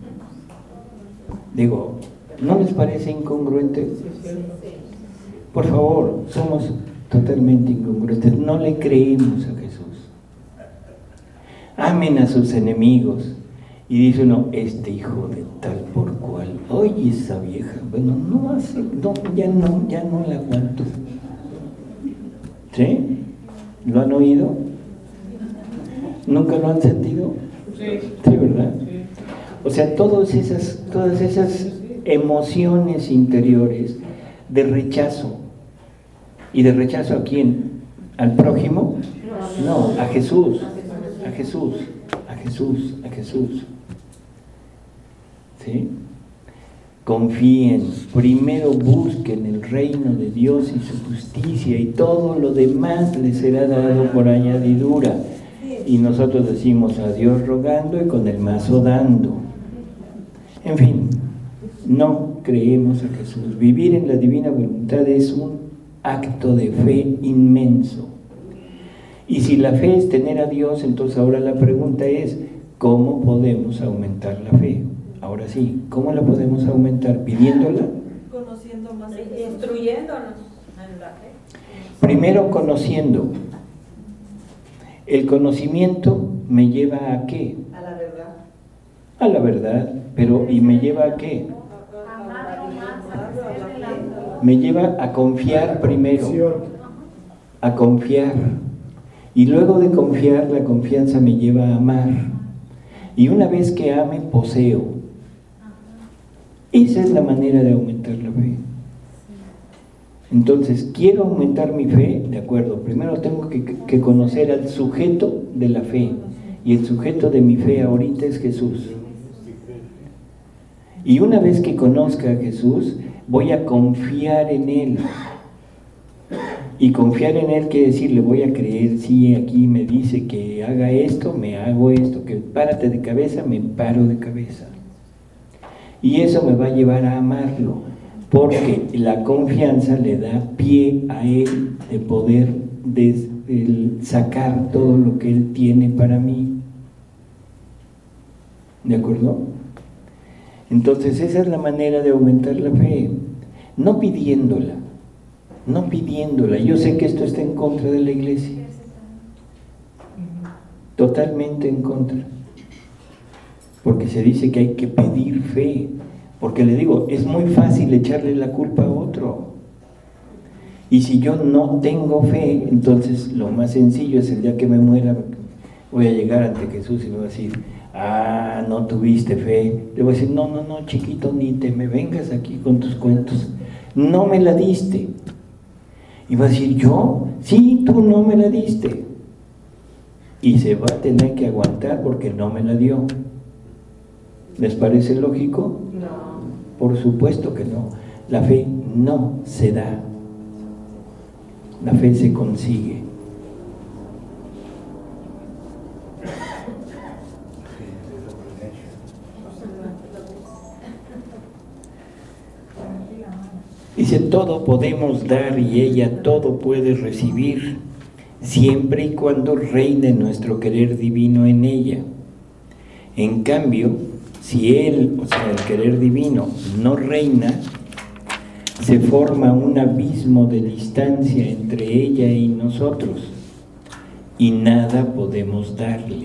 Digo, ¿no les parece incongruente? Por favor, somos totalmente incongruentes, no le creemos a Jesús. Amen a sus enemigos. Y dice uno, este hijo de tal por cual, oye esa vieja, bueno, no hace, no, ya no, ya no la aguanto. ¿Sí? ¿Lo han oído? ¿Nunca lo han sentido? Sí, ¿verdad? O sea, todas esas, todas esas emociones interiores de rechazo. ¿Y de rechazo a quién? ¿Al prójimo? No, a Jesús, a Jesús, a Jesús, a Jesús. ¿Sí? Confíen, primero busquen el reino de Dios y su justicia y todo lo demás les será dado por añadidura. Y nosotros decimos a Dios rogando y con el mazo dando. En fin, no creemos a Jesús. Vivir en la divina voluntad es un acto de fe inmenso. Y si la fe es tener a Dios, entonces ahora la pregunta es, ¿cómo podemos aumentar la fe? Ahora sí, ¿cómo la podemos aumentar? ¿Pidiéndola? Conociendo más a Jesús. Instruyéndonos en la fe. Primero conociendo. El conocimiento me lleva a qué? A la verdad. A la verdad, pero ¿y me lleva a qué? Me lleva a confiar primero, a confiar. Y luego de confiar, la confianza me lleva a amar. Y una vez que ame, poseo. Esa es la manera de aumentar la fe. Entonces, quiero aumentar mi fe, de acuerdo, primero tengo que, que conocer al sujeto de la fe. Y el sujeto de mi fe ahorita es Jesús. Y una vez que conozca a Jesús, voy a confiar en Él. Y confiar en Él quiere decir, le voy a creer, sí, aquí me dice que haga esto, me hago esto, que párate de cabeza, me paro de cabeza. Y eso me va a llevar a amarlo, porque la confianza le da pie a Él de poder de, de sacar todo lo que Él tiene para mí. ¿De acuerdo? Entonces esa es la manera de aumentar la fe, no pidiéndola, no pidiéndola. Yo sé que esto está en contra de la iglesia, totalmente en contra, porque se dice que hay que pedir fe, porque le digo, es muy fácil echarle la culpa a otro, y si yo no tengo fe, entonces lo más sencillo es el día que me muera, voy a llegar ante Jesús y me va a decir, ah, no tuviste fe. Le voy a decir, no, no, no, chiquito, ni te me vengas aquí con tus cuentos, no me la diste. Y va a decir, ¿yo? Sí, tú no me la diste. Y se va a tener que aguantar porque no me la dio. ¿Les parece lógico? No. Por supuesto que no. La fe no se da. La fe se consigue. Dice, todo podemos dar y ella todo puede recibir, siempre y cuando reine nuestro querer divino en ella. En cambio, si él, o sea, el querer divino, no reina, se forma un abismo de distancia entre ella y nosotros, y nada podemos darle.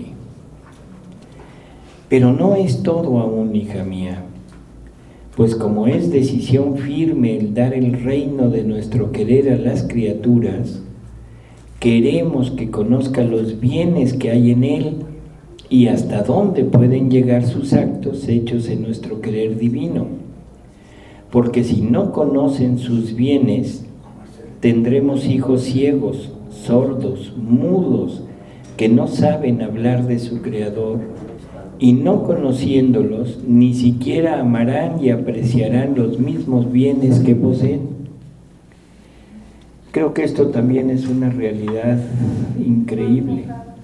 Pero no es todo aún, hija mía, pues como es decisión firme el dar el reino de nuestro querer a las criaturas, queremos que conozca los bienes que hay en él y hasta dónde pueden llegar sus actos hechos en nuestro querer divino. Porque si no conocen sus bienes, tendremos hijos ciegos, sordos, mudos, que no saben hablar de su Creador, y no conociéndolos, ni siquiera amarán y apreciarán los mismos bienes que poseen. Creo que esto también es una realidad increíble.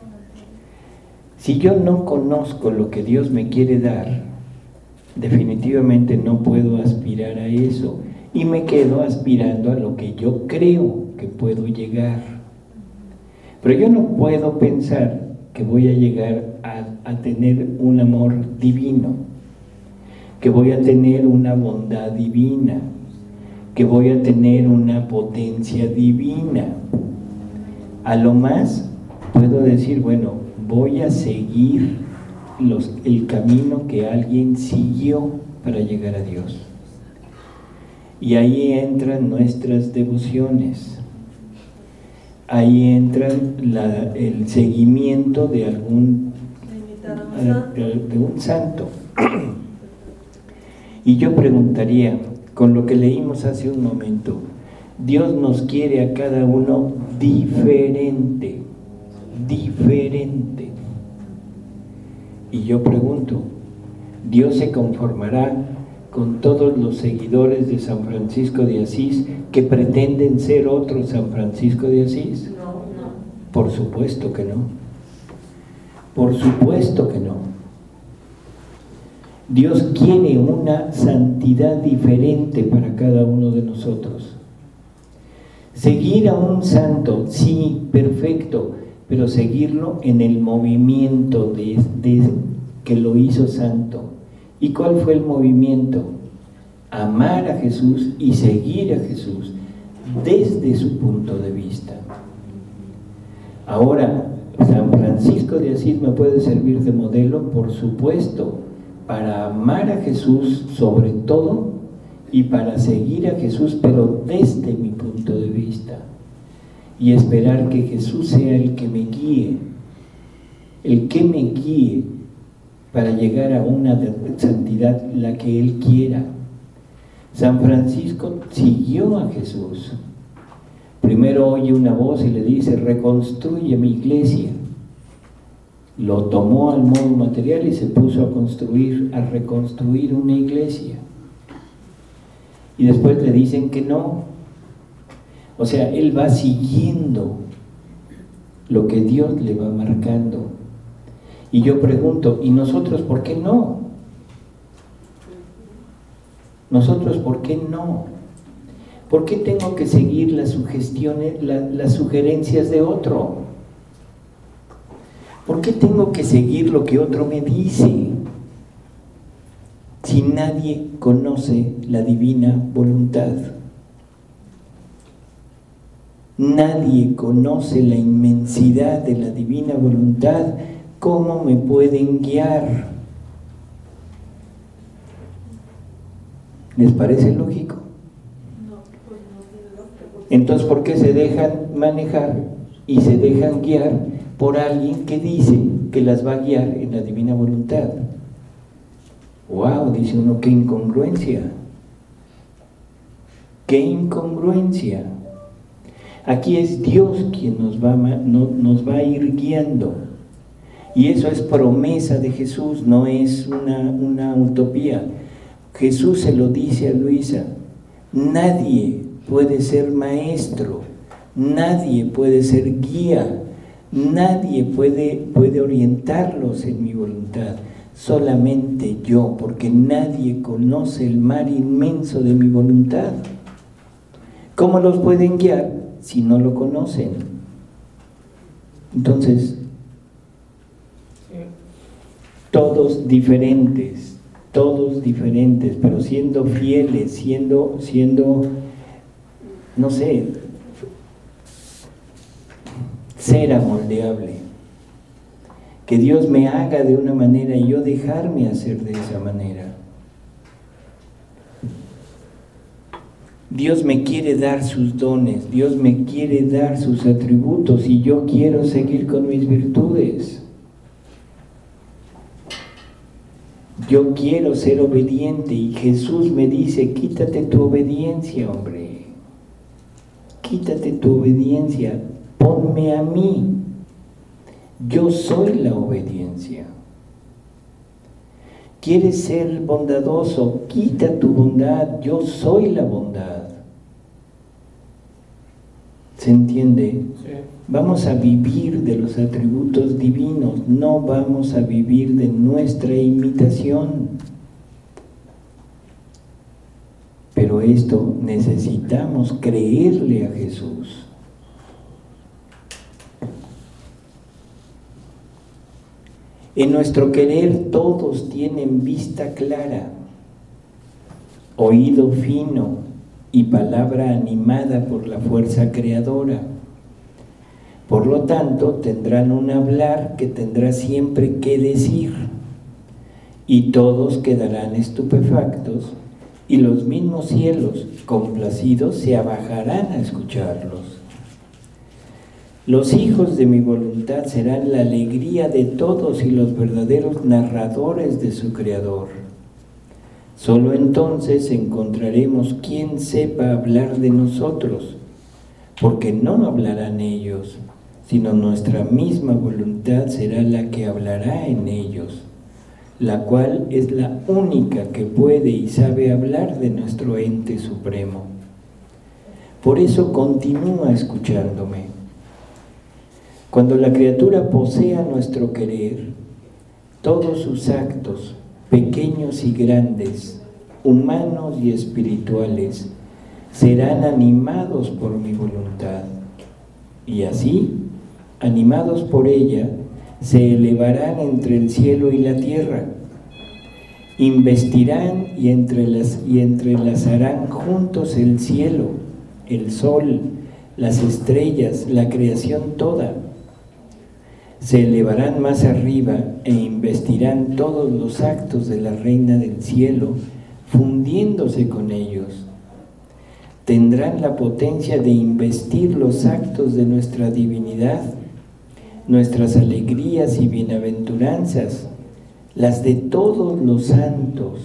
Si yo no conozco lo que Dios me quiere dar, definitivamente no puedo aspirar a eso, y me quedo aspirando a lo que yo creo que puedo llegar. Pero yo no puedo pensar que voy a llegar a, a tener un amor divino, que voy a tener una bondad divina, que voy a tener una potencia divina. A lo más puedo decir, bueno, voy a seguir los, el camino que alguien siguió para llegar a Dios. Y ahí entran nuestras devociones. Ahí entra la, el seguimiento de algún de, de un santo. Y yo preguntaría, con lo que leímos hace un momento, Dios nos quiere a cada uno diferente, diferente. Y yo pregunto, ¿Dios se conformará con todos los seguidores de San Francisco de Asís que pretenden ser otro San Francisco de Asís? No, no. Por supuesto que no. Por supuesto que no. Dios quiere una santidad diferente para cada uno de nosotros. Seguir a un santo, sí, perfecto, pero seguirlo en el movimiento de, de, que lo hizo santo. ¿Y cuál fue el movimiento? Amar a Jesús y seguir a Jesús desde su punto de vista. Ahora, San Francisco de Asís me puede servir de modelo, por supuesto, para amar a Jesús sobre todo y para seguir a Jesús, pero desde mi punto de vista, y esperar que Jesús sea el que me guíe, el que me guíe para llegar a una santidad, la que Él quiera. San Francisco siguió a Jesús. Primero oye una voz y le dice, reconstruye mi iglesia. Lo tomó al modo material y se puso a construir, a reconstruir una iglesia. Y después le dicen que no. O sea, él va siguiendo lo que Dios le va marcando. Y yo pregunto, ¿y nosotros por qué no? Nosotros ¿por qué no? ¿Por qué tengo que seguir las sugestiones, la, las sugerencias de otro? ¿Por qué tengo que seguir lo que otro me dice? Si nadie conoce la divina voluntad. Nadie conoce la inmensidad de la divina voluntad. ¿Cómo me pueden guiar? ¿Les parece lógico? Entonces, ¿por qué se dejan manejar y se dejan guiar por alguien que dice que las va a guiar en la divina voluntad? ¡Wow! Dice uno, ¡qué incongruencia! ¡Qué incongruencia! Aquí es Dios quien nos va, no, nos va a ir guiando. Y eso es promesa de Jesús, no es una, una utopía. Jesús se lo dice a Luisa: nadie puede ser maestro, nadie puede ser guía, nadie puede, puede orientarlos en mi voluntad, solamente yo, porque nadie conoce el mar inmenso de mi voluntad. ¿Cómo los pueden guiar si no lo conocen? Entonces, todos diferentes, todos diferentes, pero siendo fieles, siendo, siendo, no sé, ser amoldeable. Que Dios me haga de una manera y yo dejarme hacer de esa manera. Dios me quiere dar sus dones, Dios me quiere dar sus atributos y yo quiero seguir con mis virtudes. Yo quiero ser obediente y Jesús me dice: quítate tu obediencia, hombre. Quítate tu obediencia, ponme a mí. Yo soy la obediencia. ¿Quieres ser bondadoso? Quita tu bondad, yo soy la bondad. ¿Se entiende? Sí. Vamos a vivir de los atributos divinos, no vamos a vivir de nuestra imitación. Pero esto necesitamos creerle a Jesús. En nuestro querer todos tienen vista clara, oído fino y palabra animada por la fuerza creadora. Por lo tanto, tendrán un hablar que tendrá siempre que decir, y todos quedarán estupefactos, y los mismos cielos, complacidos, se abajarán a escucharlos. Los hijos de mi voluntad serán la alegría de todos y los verdaderos narradores de su Creador. Solo entonces encontraremos quien sepa hablar de nosotros, porque no hablarán ellos, sino nuestra misma voluntad será la que hablará en ellos, la cual es la única que puede y sabe hablar de nuestro ente supremo. Por eso continúa escuchándome. Cuando la criatura posea nuestro querer, todos sus actos, pequeños y grandes, humanos y espirituales, serán animados por mi voluntad. Y así, animados por ella, se elevarán entre el cielo y la tierra, investirán y, entrelaz, y entrelazarán juntos el cielo, el sol, las estrellas, la creación toda. Se elevarán más arriba e investirán todos los actos de la Reina del Cielo, fundiéndose con ellos. Tendrán la potencia de investir los actos de nuestra divinidad, nuestras alegrías y bienaventuranzas, las de todos los santos.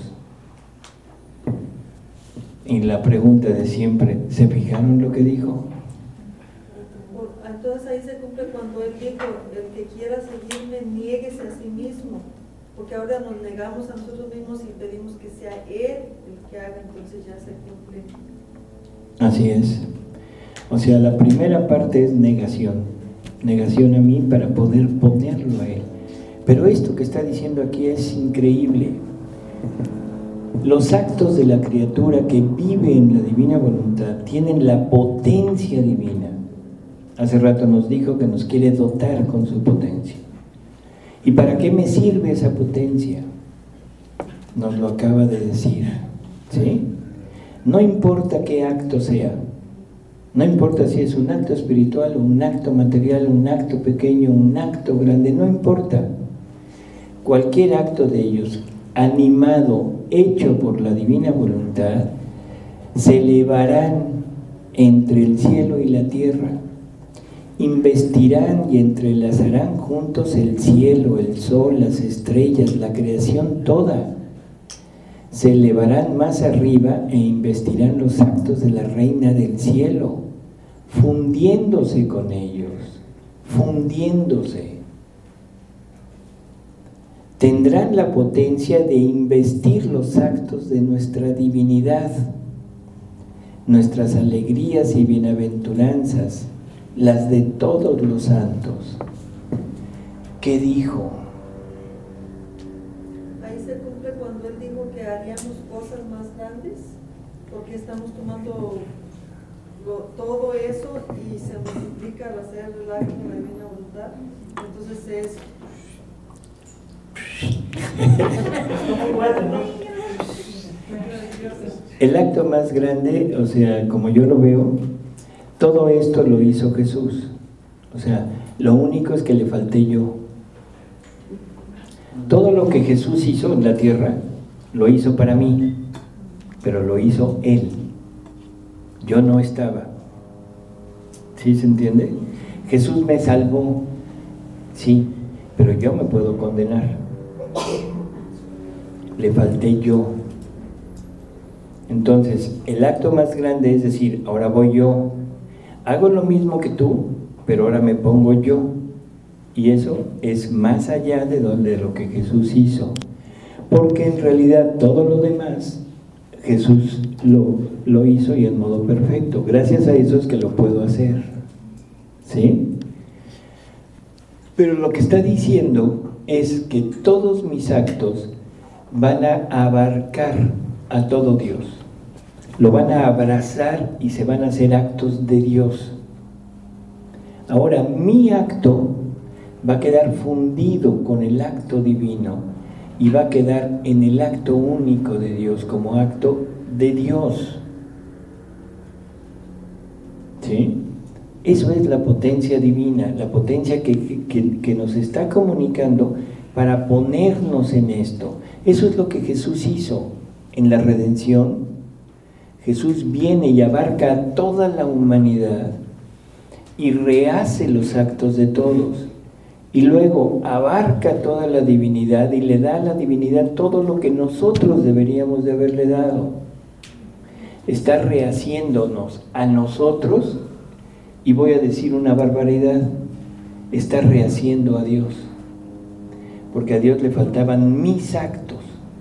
Y la pregunta de siempre, ¿se fijaron lo que dijo? Entonces ahí se cumple cuando Él dijo: el que quiera seguirme, niéguese a sí mismo, porque ahora nos negamos a nosotros mismos y pedimos que sea Él el que haga, entonces ya se cumple. Así es. O sea, la primera parte es negación, negación a mí para poder ponerlo a Él. Pero esto que está diciendo aquí es increíble. Los actos de la criatura que vive en la divina voluntad tienen la potencia divina. Hace rato nos dijo que nos quiere dotar con su potencia. ¿Y para qué me sirve esa potencia? Nos lo acaba de decir, ¿sí? No importa qué acto sea, No importa si es un acto espiritual, un acto material, un acto pequeño, un acto grande, no importa. Cualquier acto de ellos, animado, hecho por la divina voluntad, se elevarán entre el cielo y la tierra, investirán y entrelazarán juntos el cielo, el sol, las estrellas, la creación toda. Se elevarán más arriba e investirán los actos de la reina del cielo, fundiéndose con ellos, fundiéndose. Tendrán la potencia de investir los actos de nuestra divinidad, nuestras alegrías y bienaventuranzas, las de todos los santos. ¿Qué dijo? Ahí se cumple cuando él dijo que haríamos cosas más grandes, porque estamos tomando lo, todo eso y se multiplica al hacer el acto de la divina voluntad. Entonces es el acto más grande, o sea, como yo lo veo, todo esto lo hizo Jesús. O sea, lo único es que le falté yo. Todo lo que Jesús hizo en la tierra, lo hizo para mí, pero lo hizo Él. Yo no estaba. ¿Sí se entiende? Jesús me salvó, sí, pero yo me puedo condenar. Le falté yo. Entonces, el acto más grande es decir, ahora voy yo, hago lo mismo que tú, pero ahora me pongo yo. Y eso es más allá de lo que Jesús hizo. Porque en realidad todo lo demás, Jesús lo, lo hizo y en modo perfecto. Gracias a eso es que lo puedo hacer. ¿Sí? Pero lo que está diciendo es que todos mis actos van a abarcar a todo Dios, lo van a abrazar y se van a hacer actos de Dios. Ahora mi acto va a quedar fundido con el acto divino y va a quedar en el acto único de Dios como acto de Dios. ¿Sí? Eso es la potencia divina, la potencia que, que, que nos está comunicando para ponernos en esto. Eso es lo que Jesús hizo en la redención. Jesús viene y abarca a toda la humanidad y rehace los actos de todos. Y luego abarca toda la divinidad y le da a la divinidad todo lo que nosotros deberíamos de haberle dado. Está rehaciéndonos a nosotros. Y voy a decir una barbaridad, está rehaciendo a Dios, porque a Dios le faltaban mis actos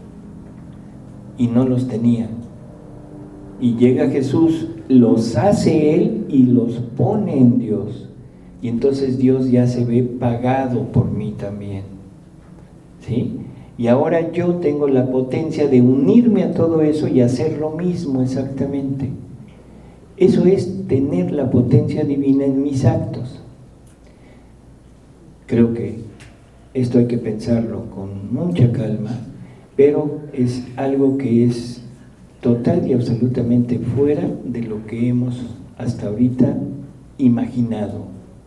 y no los tenía. Y llega Jesús, los hace Él y los pone en Dios. Y entonces Dios ya se ve pagado por mí también. ¿Sí? Y ahora yo tengo la potencia de unirme a todo eso y hacer lo mismo exactamente. Eso es tener la potencia divina en mis actos. Creo que esto hay que pensarlo con mucha calma, pero es algo que es total y absolutamente fuera de lo que hemos hasta ahorita imaginado.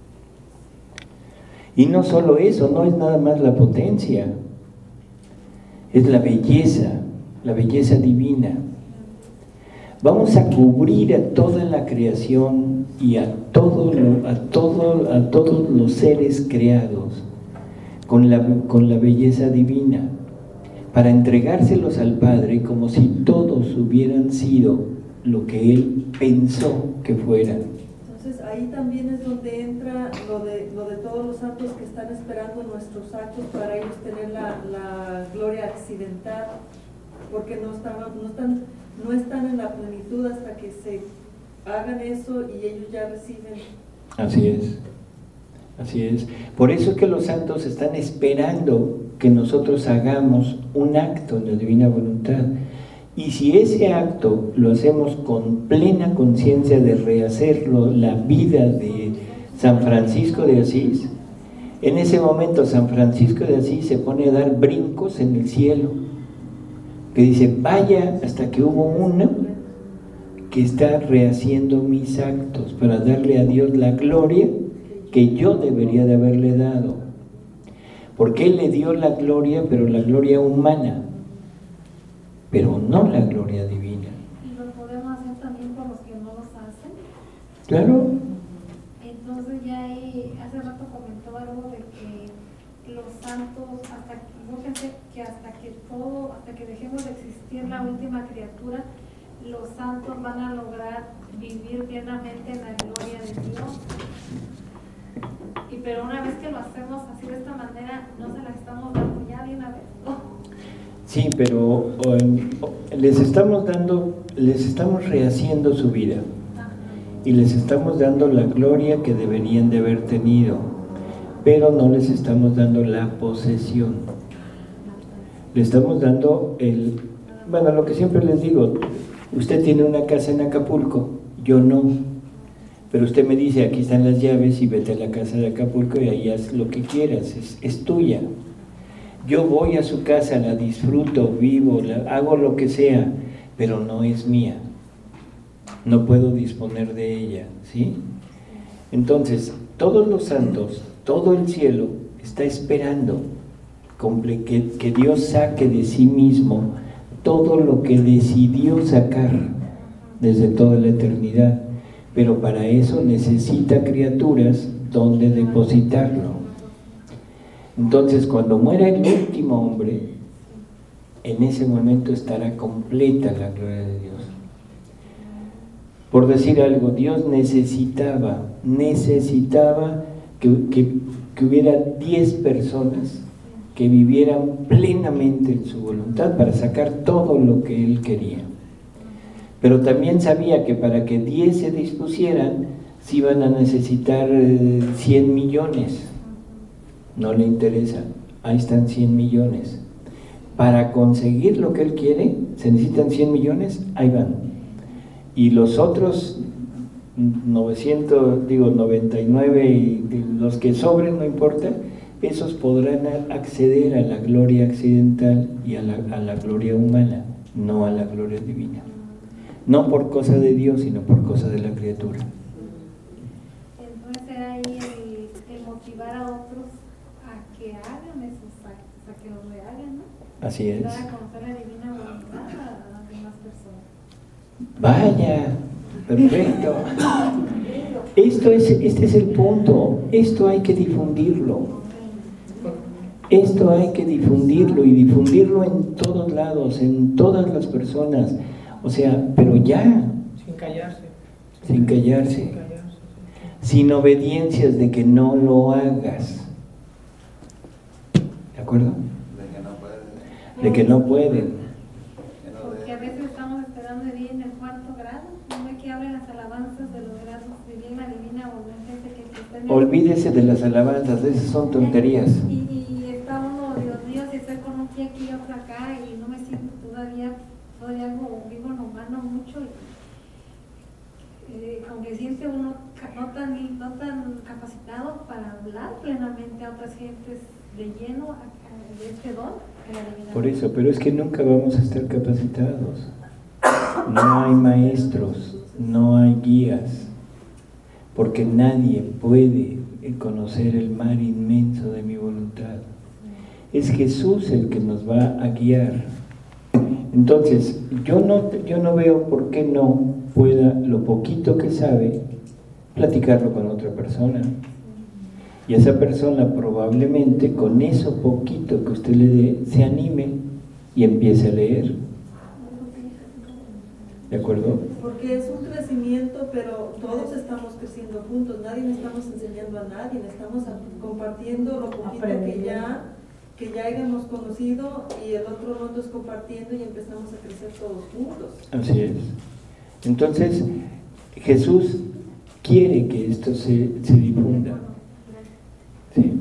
Y no solo eso, no es nada más la potencia, es la belleza, la belleza divina. Vamos a cubrir a toda la creación y a, todo lo, a, todo, a todos los seres creados con la, con la belleza divina, para entregárselos al Padre como si todos hubieran sido lo que Él pensó que fueran. Entonces ahí también es donde entra lo de, lo de todos los santos que están esperando nuestros actos para ellos tener la, la gloria accidental, porque no están, no están no están en la plenitud hasta que se hagan eso y ellos ya reciben. Así es, así es. Por eso es que los santos están esperando que nosotros hagamos un acto en la divina voluntad. Y si ese acto lo hacemos con plena conciencia de rehacerlo, la vida de San Francisco de Asís, en ese momento San Francisco de Asís se pone a dar brincos en el cielo, que dice, vaya hasta que hubo uno que está rehaciendo mis actos para darle a Dios la gloria que yo debería de haberle dado. Porque Él le dio la gloria, pero la gloria humana, pero no la gloria divina. ¿Y lo podemos hacer también por los que no los hacen? Claro. Entonces ya ahí, hace rato comentó algo de que los santos, hasta que, yo pensé que hasta que todo, hasta que dejemos de existir la última criatura, los santos van a lograr vivir plenamente en la gloria de Dios. Y pero una vez que lo hacemos así de esta manera, no se la estamos dando ya de una vez, ¿no? Sí, pero um, les estamos dando, les estamos rehaciendo su vida y les estamos dando la gloria que deberían de haber tenido, pero no les estamos dando la posesión. Le estamos dando el, bueno, lo que siempre les digo, usted tiene una casa en Acapulco, yo no, pero usted me dice, aquí están las llaves y vete a la casa de Acapulco y ahí haz lo que quieras, es, es tuya. Yo voy a su casa, la disfruto, vivo, la, hago lo que sea, pero no es mía. No puedo disponer de ella, ¿sí? Entonces, todos los santos, todo el cielo está esperando que, que Dios saque de sí mismo todo lo que decidió sacar desde toda la eternidad, pero para eso necesita criaturas donde depositarlo. Entonces, cuando muera el último hombre, en ese momento estará completa la gloria de Dios. Por decir algo, Dios necesitaba, necesitaba que, que, que hubiera diez personas que vivieran plenamente en su voluntad para sacar todo lo que Él quería. Pero también sabía que para que diez se dispusieran, se iban a necesitar eh, cien millones. No le interesa, ahí están cien millones. Para conseguir lo que Él quiere, se necesitan cien millones, ahí van. Y los otros novecientos, digo noventa y nueve, y los que sobren, no importa, esos podrán acceder a la gloria accidental y a la, a la gloria humana, no a la gloria divina. No por cosa de Dios, sino por cosa de la criatura. Entonces ahí el, el motivar a otros a que hagan esos actos, a que los rehagan, ¿no? Así es. Dar a conocer la divina voluntad a las demás personas. Vaya, perfecto. Esto es, este es el punto. Esto hay que difundirlo. Esto hay que difundirlo y difundirlo en todos lados, en todas las personas. O sea, pero ya. Sin callarse. Sin callarse. Sin callarse. Sin obediencias de que no lo hagas. ¿De acuerdo? De que no pueden. De que no pueden. Porque a veces estamos esperando vivir en el cuarto grado, no hay que hablen las alabanzas de los grados, vivir la divina voluntad de que estén en... Olvídese de las alabanzas, esas son tonterías. Y, y está uno, Dios mío, si estoy con un pie aquí y otro acá y no me siento todavía, todavía algo vivo en lo humano mucho, y, eh, como que siente uno no tan, no tan capacitado para hablar plenamente a otras gentes de lleno a, a, de este don. Por eso, pero es que nunca vamos a estar capacitados. No hay maestros, no hay guías, porque nadie puede conocer el mar inmenso de mi voluntad. Es Jesús el que nos va a guiar. Entonces, yo no, yo no veo por qué no pueda, lo poquito que sabe, platicarlo con otra persona. Y esa persona probablemente con eso poquito que usted le dé, se anime y empiece a leer. ¿De acuerdo? Porque es un crecimiento, pero todos estamos creciendo juntos, nadie le estamos enseñando a nadie, le estamos compartiendo lo poquito que ya, que ya hayamos conocido y el otro mundo es compartiendo y empezamos a crecer todos juntos. Así es. Entonces, Jesús quiere que esto se, se difunda. Sí.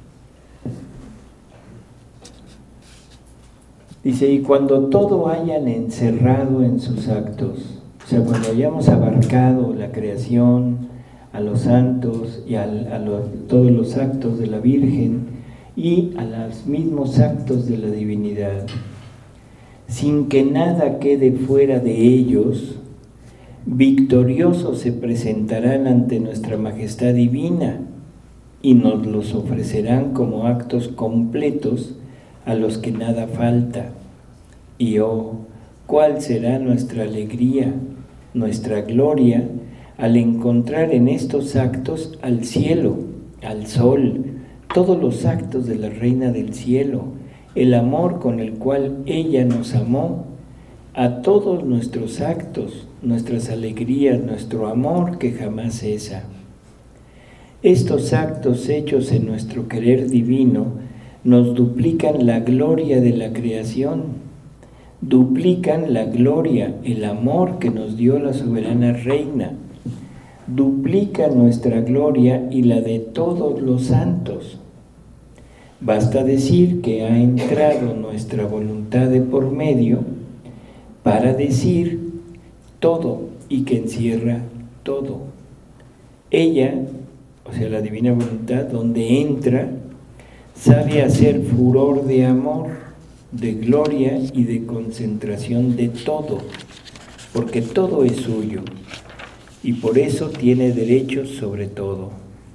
Dice, y cuando todo hayan encerrado en sus actos, o sea, cuando hayamos abarcado la creación, a los santos y al, a los, todos los actos de la Virgen y a los mismos actos de la divinidad, sin que nada quede fuera de ellos, victoriosos se presentarán ante nuestra majestad divina y nos los ofrecerán como actos completos a los que nada falta. Y oh, cuál será nuestra alegría, nuestra gloria, al encontrar en estos actos al cielo, al sol, todos los actos de la Reina del Cielo, el amor con el cual ella nos amó, a todos nuestros actos, nuestras alegrías, nuestro amor que jamás cesa. Estos actos hechos en nuestro querer divino nos duplican la gloria de la creación, duplican la gloria, el amor que nos dio la soberana Reina, duplican nuestra gloria y la de todos los santos. Basta decir que ha entrado nuestra voluntad de por medio para decir todo y que encierra todo. Ella, o sea, la divina voluntad, donde entra, sabe hacer furor de amor, de gloria y de concentración de todo, porque todo es suyo y por eso tiene derechos sobre todo.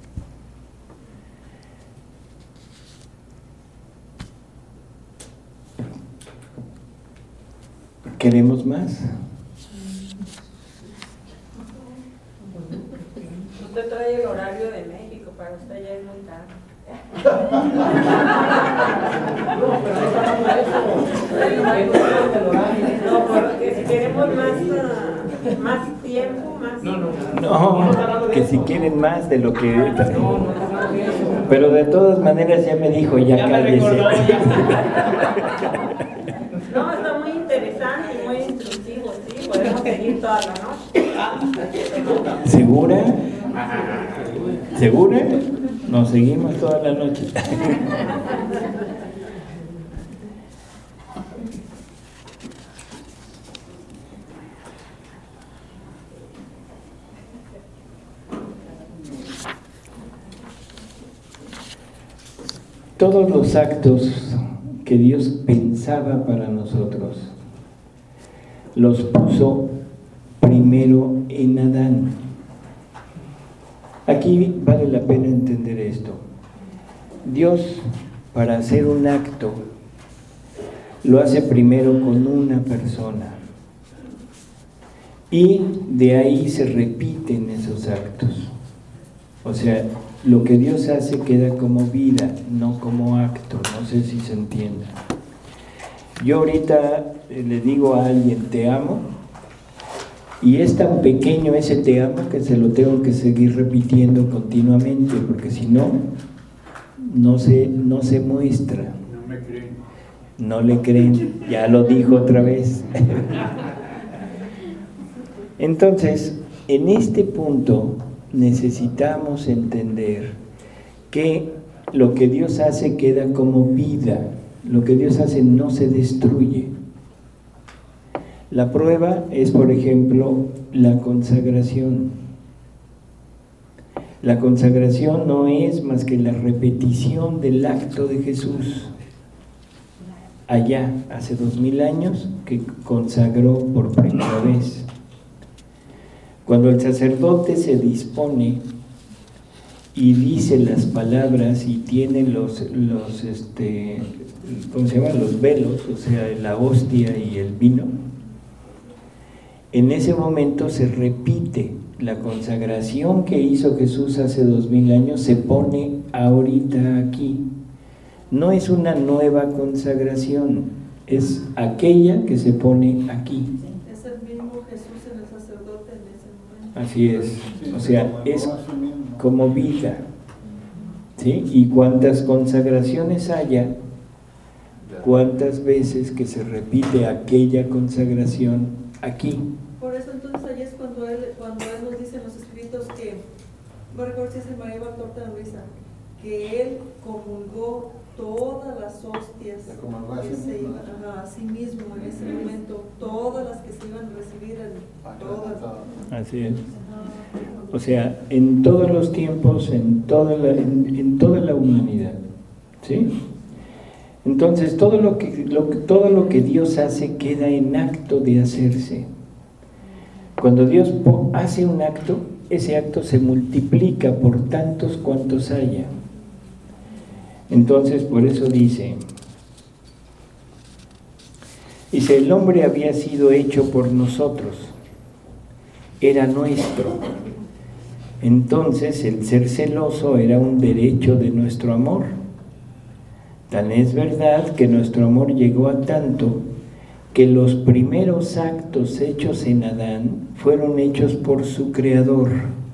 ¿Queremos más? Usted trae el horario de México, para usted ya es muy tarde. No, porque si queremos más, uh, más tiempo, más... No, no, no, que si quieren más de lo que... Pero de todas maneras ya me dijo, ya, ya cállese. No, está muy interesante y muy instructivo, sí, podemos seguir toda la noche. ¿Segura? ¿Segura? Nos seguimos toda la noche. Todos los actos que Dios pensaba para nosotros los puso primero en Adán. Aquí vale la pena entender esto. Dios, para hacer un acto, lo hace primero con una persona y de ahí se repiten esos actos. O sea, lo que Dios hace queda como vida, no como acto. No sé si se entiende. Yo ahorita le digo a alguien, te amo, y es tan pequeño ese te amo que se lo tengo que seguir repitiendo continuamente, porque si no, no se, no se muestra. No me creen. No le creen, ya lo dijo otra vez. Entonces, en este punto necesitamos entender que lo que Dios hace queda como vida, lo que Dios hace no se destruye. La prueba es, por ejemplo, la consagración. La consagración no es más que la repetición del acto de Jesús allá, hace dos mil años, que consagró por primera vez. Cuando el sacerdote se dispone y dice las palabras y tiene los, los este, ¿cómo se llama? Los velos, o sea, la hostia y el vino, en ese momento se repite la consagración que hizo Jesús hace dos mil años, se pone ahorita aquí. No es una nueva consagración, es aquella que se pone aquí. Es el mismo Jesús en el sacerdote en ese momento. Así es, o sea, es como vida, ¿sí? Y cuántas consagraciones haya, cuántas veces que se repite aquella consagración aquí. Por eso entonces ahí es cuando él, cuando él nos dice en los escritos que, no recuerdo si es el María Valtorta de Luisa, que él comulgó todas las hostias que se iban a sí mismo en ese momento, todas las que se iban a recibir, en, todas. Así es. O sea, en todos los tiempos, en toda la, en, en toda la humanidad, ¿sí? Entonces todo lo que lo, todo lo que Dios hace queda en acto de hacerse. Cuando Dios hace un acto, ese acto se multiplica por tantos cuantos haya. Entonces, por eso dice, dice, el hombre había sido hecho por nosotros, era nuestro. Entonces, el ser celoso era un derecho de nuestro amor. Tan es verdad que nuestro amor llegó a tanto que los primeros actos hechos en Adán fueron hechos por su Creador.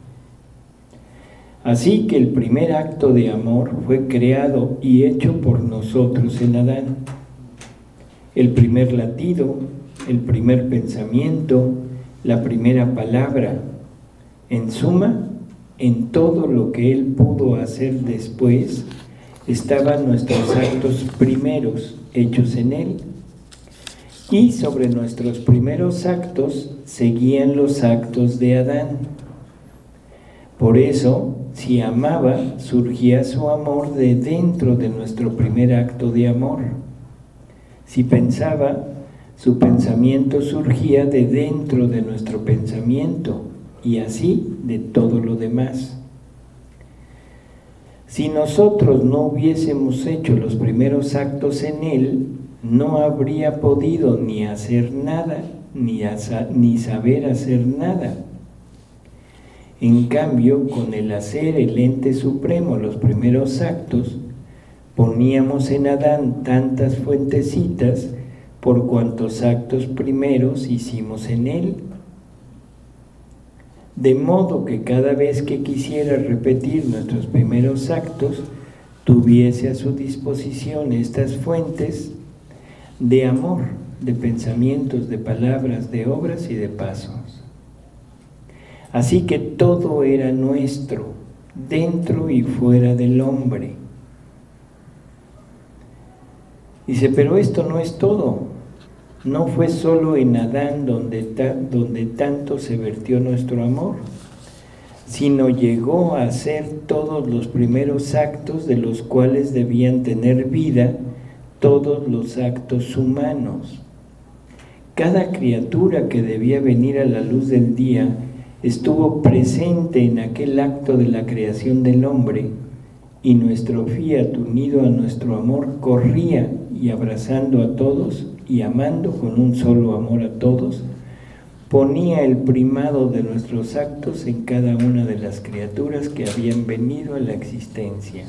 Así que el primer acto de amor fue creado y hecho por nosotros en Adán. El primer latido, el primer pensamiento, la primera palabra, en suma, en todo lo que Él pudo hacer después, estaban nuestros actos primeros hechos en Él. Y sobre nuestros primeros actos seguían los actos de Adán. Por eso, si amaba, surgía su amor de dentro de nuestro primer acto de amor. Si pensaba, su pensamiento surgía de dentro de nuestro pensamiento, y así de todo lo demás. Si nosotros no hubiésemos hecho los primeros actos en Él, no habría podido ni hacer nada, ni, asa, ni saber hacer nada. En cambio, con el hacer el ente supremo los primeros actos, poníamos en Adán tantas fuentecitas por cuantos actos primeros hicimos en él. De modo que cada vez que quisiera repetir nuestros primeros actos, tuviese a su disposición estas fuentes de amor, de pensamientos, de palabras, de obras y de pasos. Así que todo era nuestro, dentro y fuera del hombre. Dice, pero esto no es todo. No fue solo en Adán donde, ta, donde tanto se vertió nuestro amor, sino llegó a ser todos los primeros actos de los cuales debían tener vida todos los actos humanos. Cada criatura que debía venir a la luz del día estuvo presente en aquel acto de la creación del hombre, y nuestro fiat unido a nuestro amor corría y abrazando a todos y amando con un solo amor a todos, ponía el primado de nuestros actos en cada una de las criaturas que habían venido a la existencia.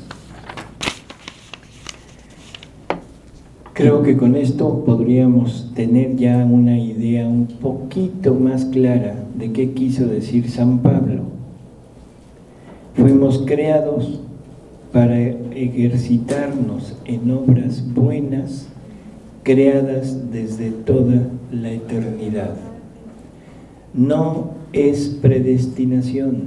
Creo que con esto podríamos tener ya una idea un poquito más clara de qué quiso decir San Pablo. Fuimos creados para ejercitarnos en obras buenas, creadas desde toda la eternidad. No es predestinación,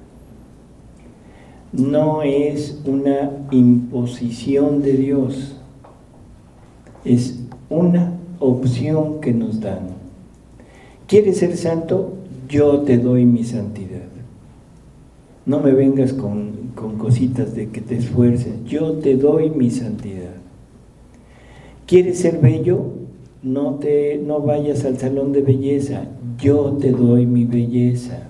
no es una imposición de Dios, es una opción que nos dan. ¿Quieres ser santo? Yo te doy mi santidad. No me vengas con, con cositas de que te esfuerces, yo te doy mi santidad. ¿Quieres ser bello? No, te, no vayas al salón de belleza, yo te doy mi belleza.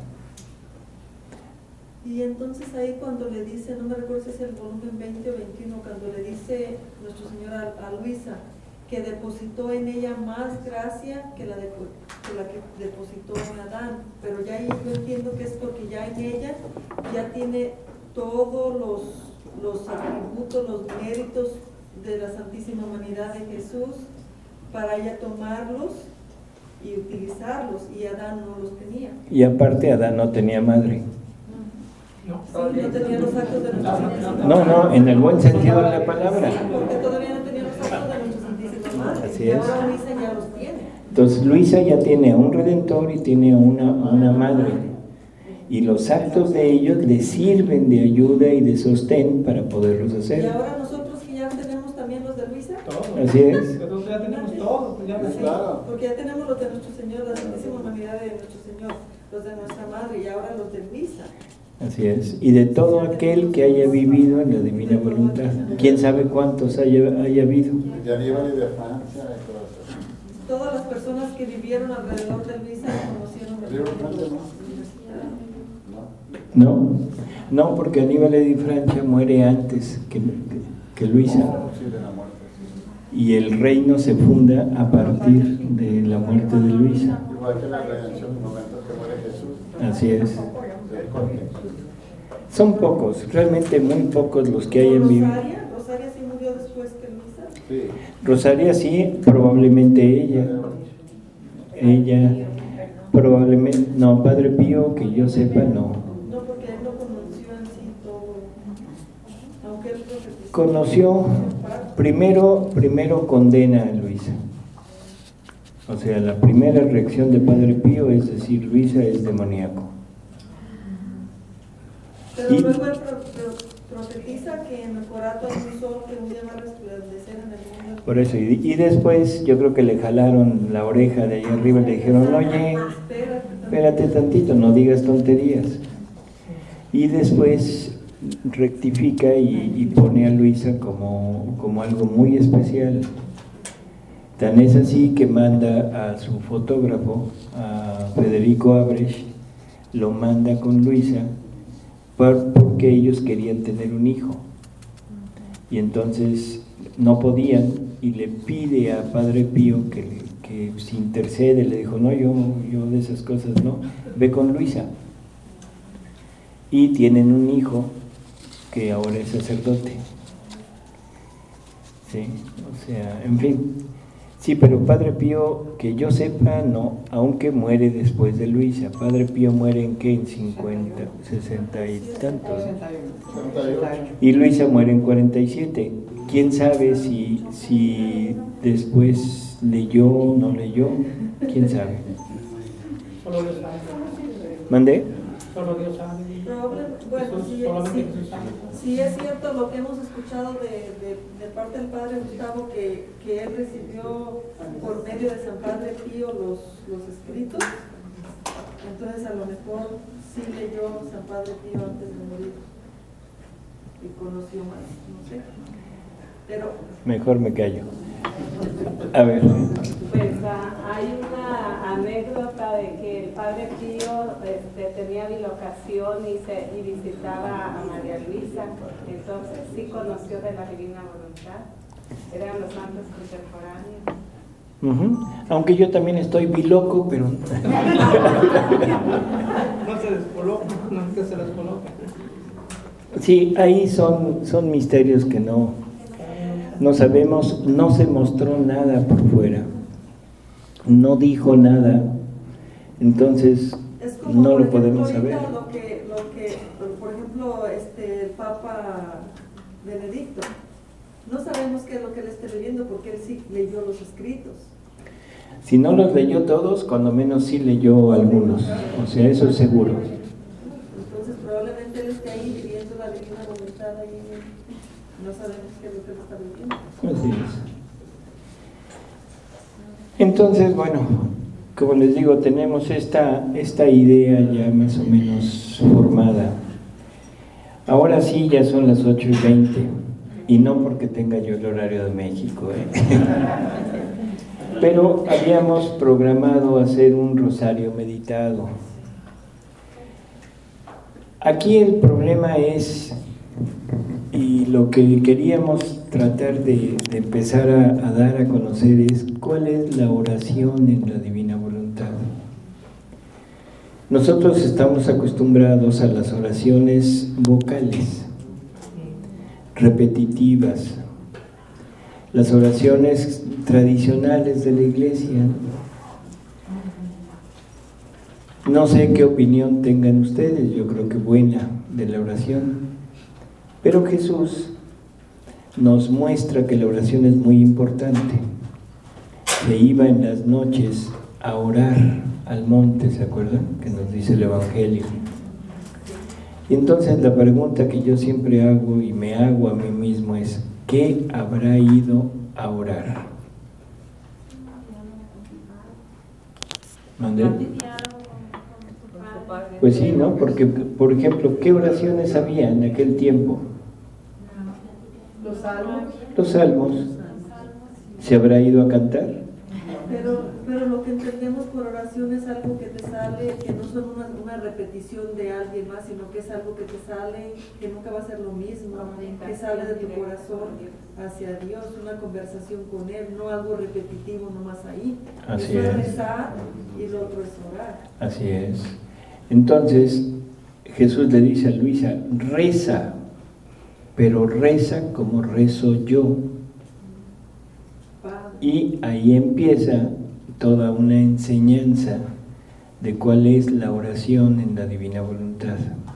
Y entonces ahí cuando le dice, no me recuerdo si es el volumen veinte o veintiuno, cuando le dice nuestro Señor a, a Luisa, que depositó en ella más gracia que la, de, que la que depositó en Adán, pero ya ahí yo entiendo que es porque ya en ella ya tiene todos los, los atributos, los méritos de la Santísima Humanidad de Jesús para ella tomarlos y utilizarlos, y Adán no los tenía. Y aparte Adán no tenía madre. No, sí, no tenía los actos de nuestro Santísimo. No, no, en el buen sentido de la palabra. Sí, porque todavía no tenía los actos de nuestro Santísimo Madre. Así y es. ahora Luisa ya los tiene. Entonces Luisa ya tiene a un Redentor y tiene a una, a una madre. Y los actos de ellos le sirven de ayuda y de sostén para poderlos hacer. Y ahora nosotros que ya tenemos también los de Luisa. Todo. Así es. Nosotros ya tenemos todo. Pues ya Sí, Claro. porque ya tenemos los de nuestro Señor, la Santísima Humanidad de nuestro Señor, los de nuestra Madre, y ahora los de Luisa. Así es. Y de todo aquel que haya vivido en la divina voluntad. ¿Quién sabe cuántos haya, haya habido? De Aníbal y de Francia y todo eso. todas las personas que vivieron alrededor de Luisa conocieron a Luisa. No, no, porque Aníbal de Francia muere antes que, que, que Luisa. Y el reino se funda a partir de la muerte de Luisa. Igual que la redención, el momento que muere Jesús. Así es. Son pocos, realmente muy pocos los que hay en mi vida. ¿Rosaria? ¿Rosaria sí murió después que Luisa? Sí. Rosaria sí, probablemente ella. Ella, probablemente, no, Padre Pío, que yo sepa, no. No, porque él no conoció en sí todo, aunque él profetizó. Conoció, primero, primero condena a Luisa. O sea, la primera reacción de Padre Pío es decir, Luisa es demoníaco. Pero Y- luego él pro- pro- profetiza que en el corazón hay un sol que un día va a resplandecer en el mundo. Por eso, y, y después yo creo que le jalaron la oreja de ahí arriba y le dijeron, oye, espérate tantito, no digas tonterías. Y después rectifica y, y pone a Luisa como, como algo muy especial. Tan es así que manda a su fotógrafo, a Federico Abrecht, lo manda con Luisa por- porque ellos querían tener un hijo. Y entonces no podían y le pide a Padre Pío que, le- que se intercede, le dijo, no, yo, yo de esas cosas no, ve con Luisa. Y tienen un hijo que ahora es sacerdote. Sí, o sea, en fin. Sí, pero Padre Pío, que yo sepa, no, aunque muere después de Luisa. Padre Pío muere en qué, en cincuenta, sesenta y tantos. Y Luisa muere en cuarenta y siete. ¿Quién sabe si, si después leyó o no leyó? ¿Quién sabe? Solo Dios sabe. ¿Mandé? Solo Dios sabe. Proble- Bueno, Jesús, sí, solamente sí, Jesús sabe. sí es cierto lo que hemos escuchado de, de, de parte del Padre Gustavo, que, que él recibió por medio de San Padre Pío los, los escritos. Entonces a lo mejor sí leyó San Padre Pío antes de morir y conoció más, no sé. Pero Mejor me callo. A ver. Pues ah, hay una anécdota de que el Padre Pío este, tenía bilocación y, se, y visitaba a María Luisa, entonces sí conoció de la Divina Voluntad, eran los santos contemporáneos. Ujú. Aunque yo también estoy biloco, pero... No se descoloca, nunca se descoloca. Sí, ahí son, son misterios que no, no sabemos, no se mostró nada por fuera, no dijo nada, entonces es como, no por lo podemos ejemplo, saber. ahorita Lo que, lo que, por ejemplo, este, el Papa Benedicto, no sabemos qué es lo que él esté leyendo porque él sí leyó los escritos. Si no los leyó todos, cuando menos sí leyó algunos, o sea, eso es seguro. Entonces probablemente él esté ahí viviendo la divina voluntad ahí, no sabemos qué es lo que él está viviendo. Así es. Entonces, bueno, como les digo, tenemos esta, esta idea ya más o menos formada. Ahora sí, ya son las ocho y veinte, y no porque tenga yo el horario de México, ¿eh? Pero habíamos programado hacer un rosario meditado. Aquí el problema es, y lo que queríamos tratar de, de empezar a, a dar a conocer es cuál es la oración en la Divina Voluntad. Nosotros estamos acostumbrados a las oraciones vocales, repetitivas, las oraciones tradicionales de la Iglesia. No sé qué opinión tengan ustedes, yo creo que buena de la oración, pero Jesús nos muestra que la oración es muy importante. Se iba en las noches a orar al monte, ¿se acuerdan? Que nos dice el Evangelio. Y entonces la pregunta que yo siempre hago y me hago a mí mismo es, ¿qué habrá ido a orar? ¿Mandé? Pues sí, ¿no? Porque, por ejemplo, ¿qué oraciones había en aquel tiempo? Los salmos. Los salmos. ¿Se habrá ido a cantar? Pero, pero lo que entendemos por oración es algo que te sale, que no son una, una repetición de alguien más, sino que es algo que te sale, que nunca va a ser lo mismo, que sale de tu corazón hacia Dios, una conversación con Él, no algo repetitivo nomás ahí. Así Eso es es. rezar y lo otro es orar. Así es. Entonces, Jesús le dice a Luisa, reza, pero reza como rezo yo. Y ahí empieza toda una enseñanza de cuál es la oración en la divina voluntad.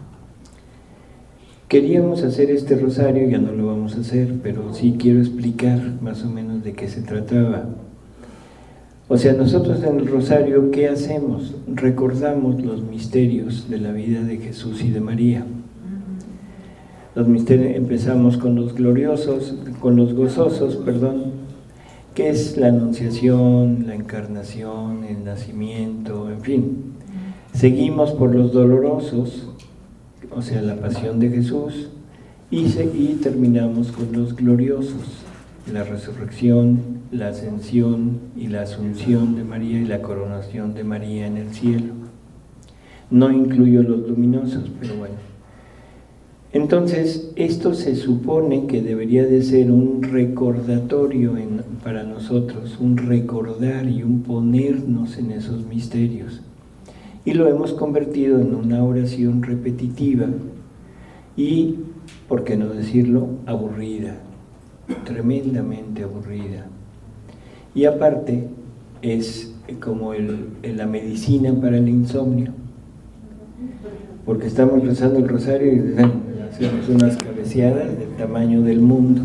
Queríamos hacer este rosario, ya no lo vamos a hacer, pero sí quiero explicar más o menos de qué se trataba. O sea, nosotros en el rosario, ¿qué hacemos? Recordamos los misterios de la vida de Jesús y de María. Los misterios, empezamos con los gloriosos, con los gozosos, perdón, que es la anunciación, la encarnación, el nacimiento, en fin. Seguimos por los dolorosos, o sea, la pasión de Jesús, y, y terminamos con los gloriosos, la resurrección, la ascensión y la asunción de María y la coronación de María en el cielo. No incluyo los luminosos, pero bueno. Entonces, esto se supone que debería de ser un recordatorio en, para nosotros, un recordar y un ponernos en esos misterios. Y lo hemos convertido en una oración repetitiva y, por qué no decirlo, aburrida, tremendamente aburrida. Y aparte, es como el, la medicina para el insomnio, porque estamos rezando el rosario y hacemos unas cabeceadas del tamaño del mundo.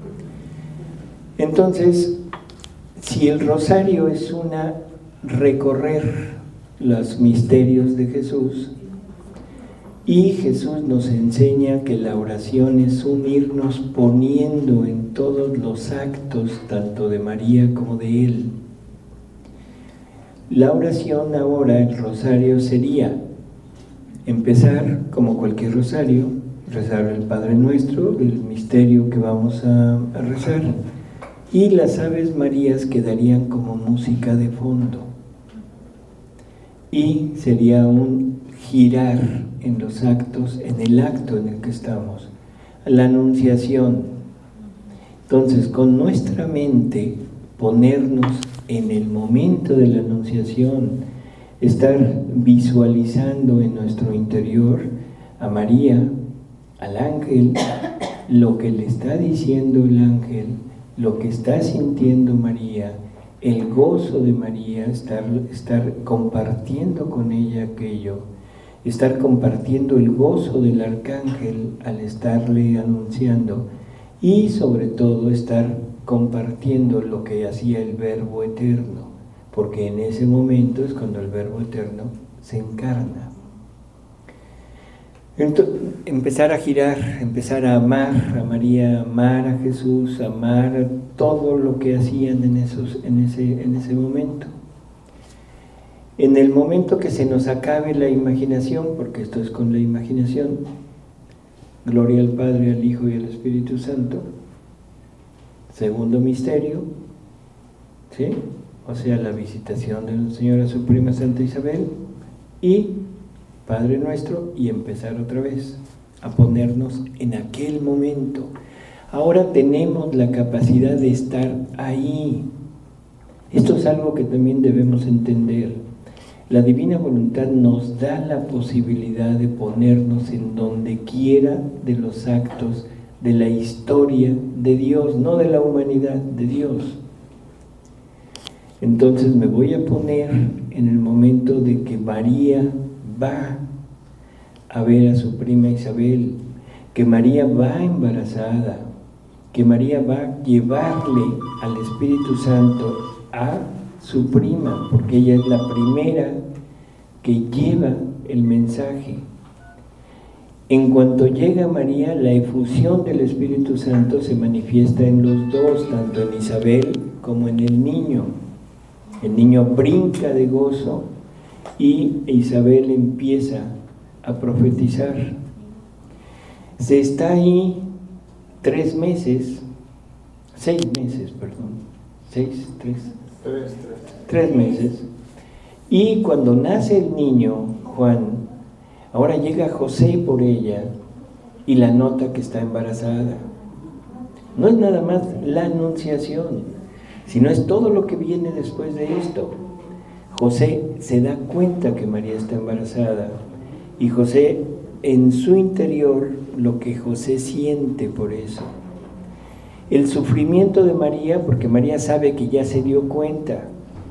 Entonces, si el rosario es una recorrer los misterios de Jesús, y Jesús nos enseña que la oración es unirnos poniendo en todos los actos, tanto de María como de Él. La oración ahora, el rosario, sería empezar, como cualquier rosario, rezar el Padre Nuestro, el misterio que vamos a, a rezar, y las Aves Marías quedarían como música de fondo. Y sería un girar en los actos, en el acto en el que estamos, la anunciación. Entonces, con nuestra mente, ponernos en el momento de la anunciación, estar visualizando en nuestro interior a María, al ángel, lo que le está diciendo el ángel, lo que está sintiendo María, el gozo de María, estar, estar compartiendo con ella aquello, estar compartiendo el gozo del arcángel al estarle anunciando, y sobre todo estar compartiendo lo que hacía el Verbo Eterno, porque en ese momento es cuando el Verbo Eterno se encarna. Entonces, empezar a girar, empezar a amar a María, amar a Jesús, amar todo lo que hacían en, esos, en, ese, en ese momento. En el momento que se nos acabe la imaginación, porque esto es con la imaginación, gloria al Padre, al Hijo y al Espíritu Santo, segundo misterio, ¿sí? O sea, la visitación de la Señora su prima Santa Isabel, y Padre Nuestro, y empezar otra vez a ponernos en aquel momento. Ahora tenemos la capacidad de estar ahí. Esto es algo que también debemos entender. La divina voluntad nos da la posibilidad de ponernos en donde quiera de los actos de la historia de Dios, no de la humanidad, de Dios. Entonces me voy a poner en el momento de que María va a ver a su prima Isabel, que María va embarazada, que María va a llevarle al Espíritu Santo a su prima, porque ella es la primera que lleva el mensaje. En cuanto llega María, la efusión del Espíritu Santo se manifiesta en los dos, tanto en Isabel como en el niño. El niño brinca de gozo y Isabel empieza a profetizar. Se está ahí tres meses, seis meses, perdón, seis, tres, Tres, tres. Tres meses. Y cuando nace el niño, Juan, ahora llega José por ella y la nota que está embarazada. No es nada más la anunciación, sino es todo lo que viene después de esto. José se da cuenta que María está embarazada y José, en su interior, lo que José siente por eso. El sufrimiento de María, porque María sabe que ya se dio cuenta,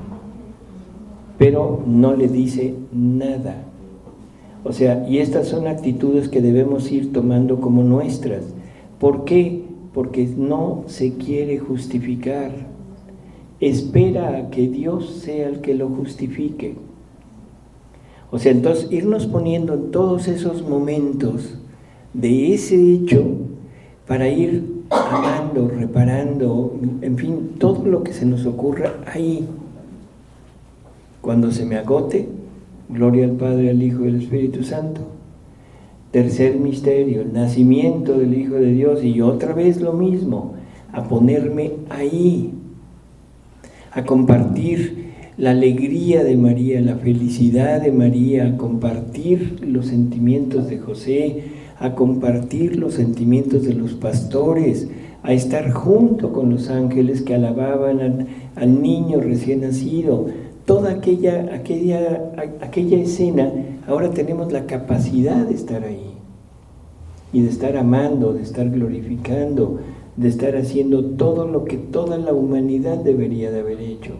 pero no le dice nada. O sea, y estas son actitudes que debemos ir tomando como nuestras. ¿Por qué? Porque no se quiere justificar. Espera a que Dios sea el que lo justifique. O sea, entonces irnos poniendo en todos esos momentos de ese hecho para ir amando, reparando, en fin, todo lo que se nos ocurra ahí. Cuando se me agote, gloria al Padre, al Hijo y al Espíritu Santo. Tercer misterio, el nacimiento del Hijo de Dios, y otra vez lo mismo, a ponerme ahí, a compartir la alegría de María, la felicidad de María, a compartir los sentimientos de José, a compartir los sentimientos de los pastores, a estar junto con los ángeles que alababan al, al niño recién nacido. Toda aquella, aquella, aquella escena, ahora tenemos la capacidad de estar ahí y de estar amando, de estar glorificando, de estar haciendo todo lo que toda la humanidad debería de haber hecho.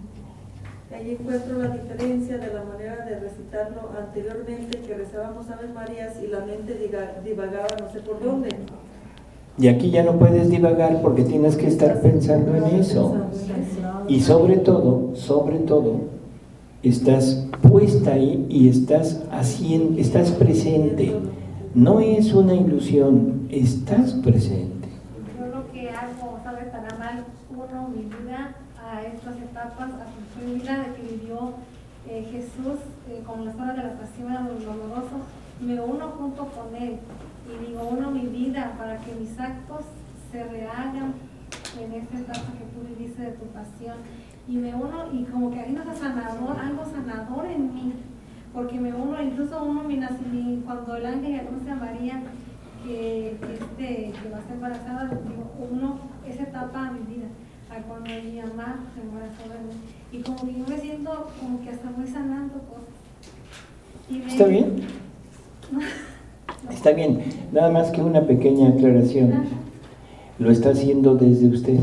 Ahí encuentro la diferencia de la manera de recitarlo anteriormente, que rezábamos Ave Marías y la mente diga, divagaba no sé por dónde. Y aquí ya no puedes divagar porque tienes que estar pensando en eso. Y sobre todo, sobre todo, estás puesta ahí y estás haciendo, estás presente. No es una ilusión, estás presente. Yo lo que hago, ¿sabes? Para mal uno mi vida a estas etapas, a su vida de que vivió eh, Jesús eh, con las horas de la pasión doloroso, me uno junto con Él y digo, uno mi vida para que mis actos se rehagan en esta etapa que tú viviste de tu pasión, y me uno, y como que hay un sanador, algo sanador en mí, porque me uno, incluso uno mi nacimiento, cuando el ángel anuncia a María que, que, este, que va a ser embarazada, digo, uno, esa etapa de mi vida, a cuando mi mamá se embarazó de mí, y como que yo me siento como que hasta muy sanando cosas. Y me, ¿Está bien? Está bien, nada más que una pequeña aclaración. Lo está haciendo desde usted.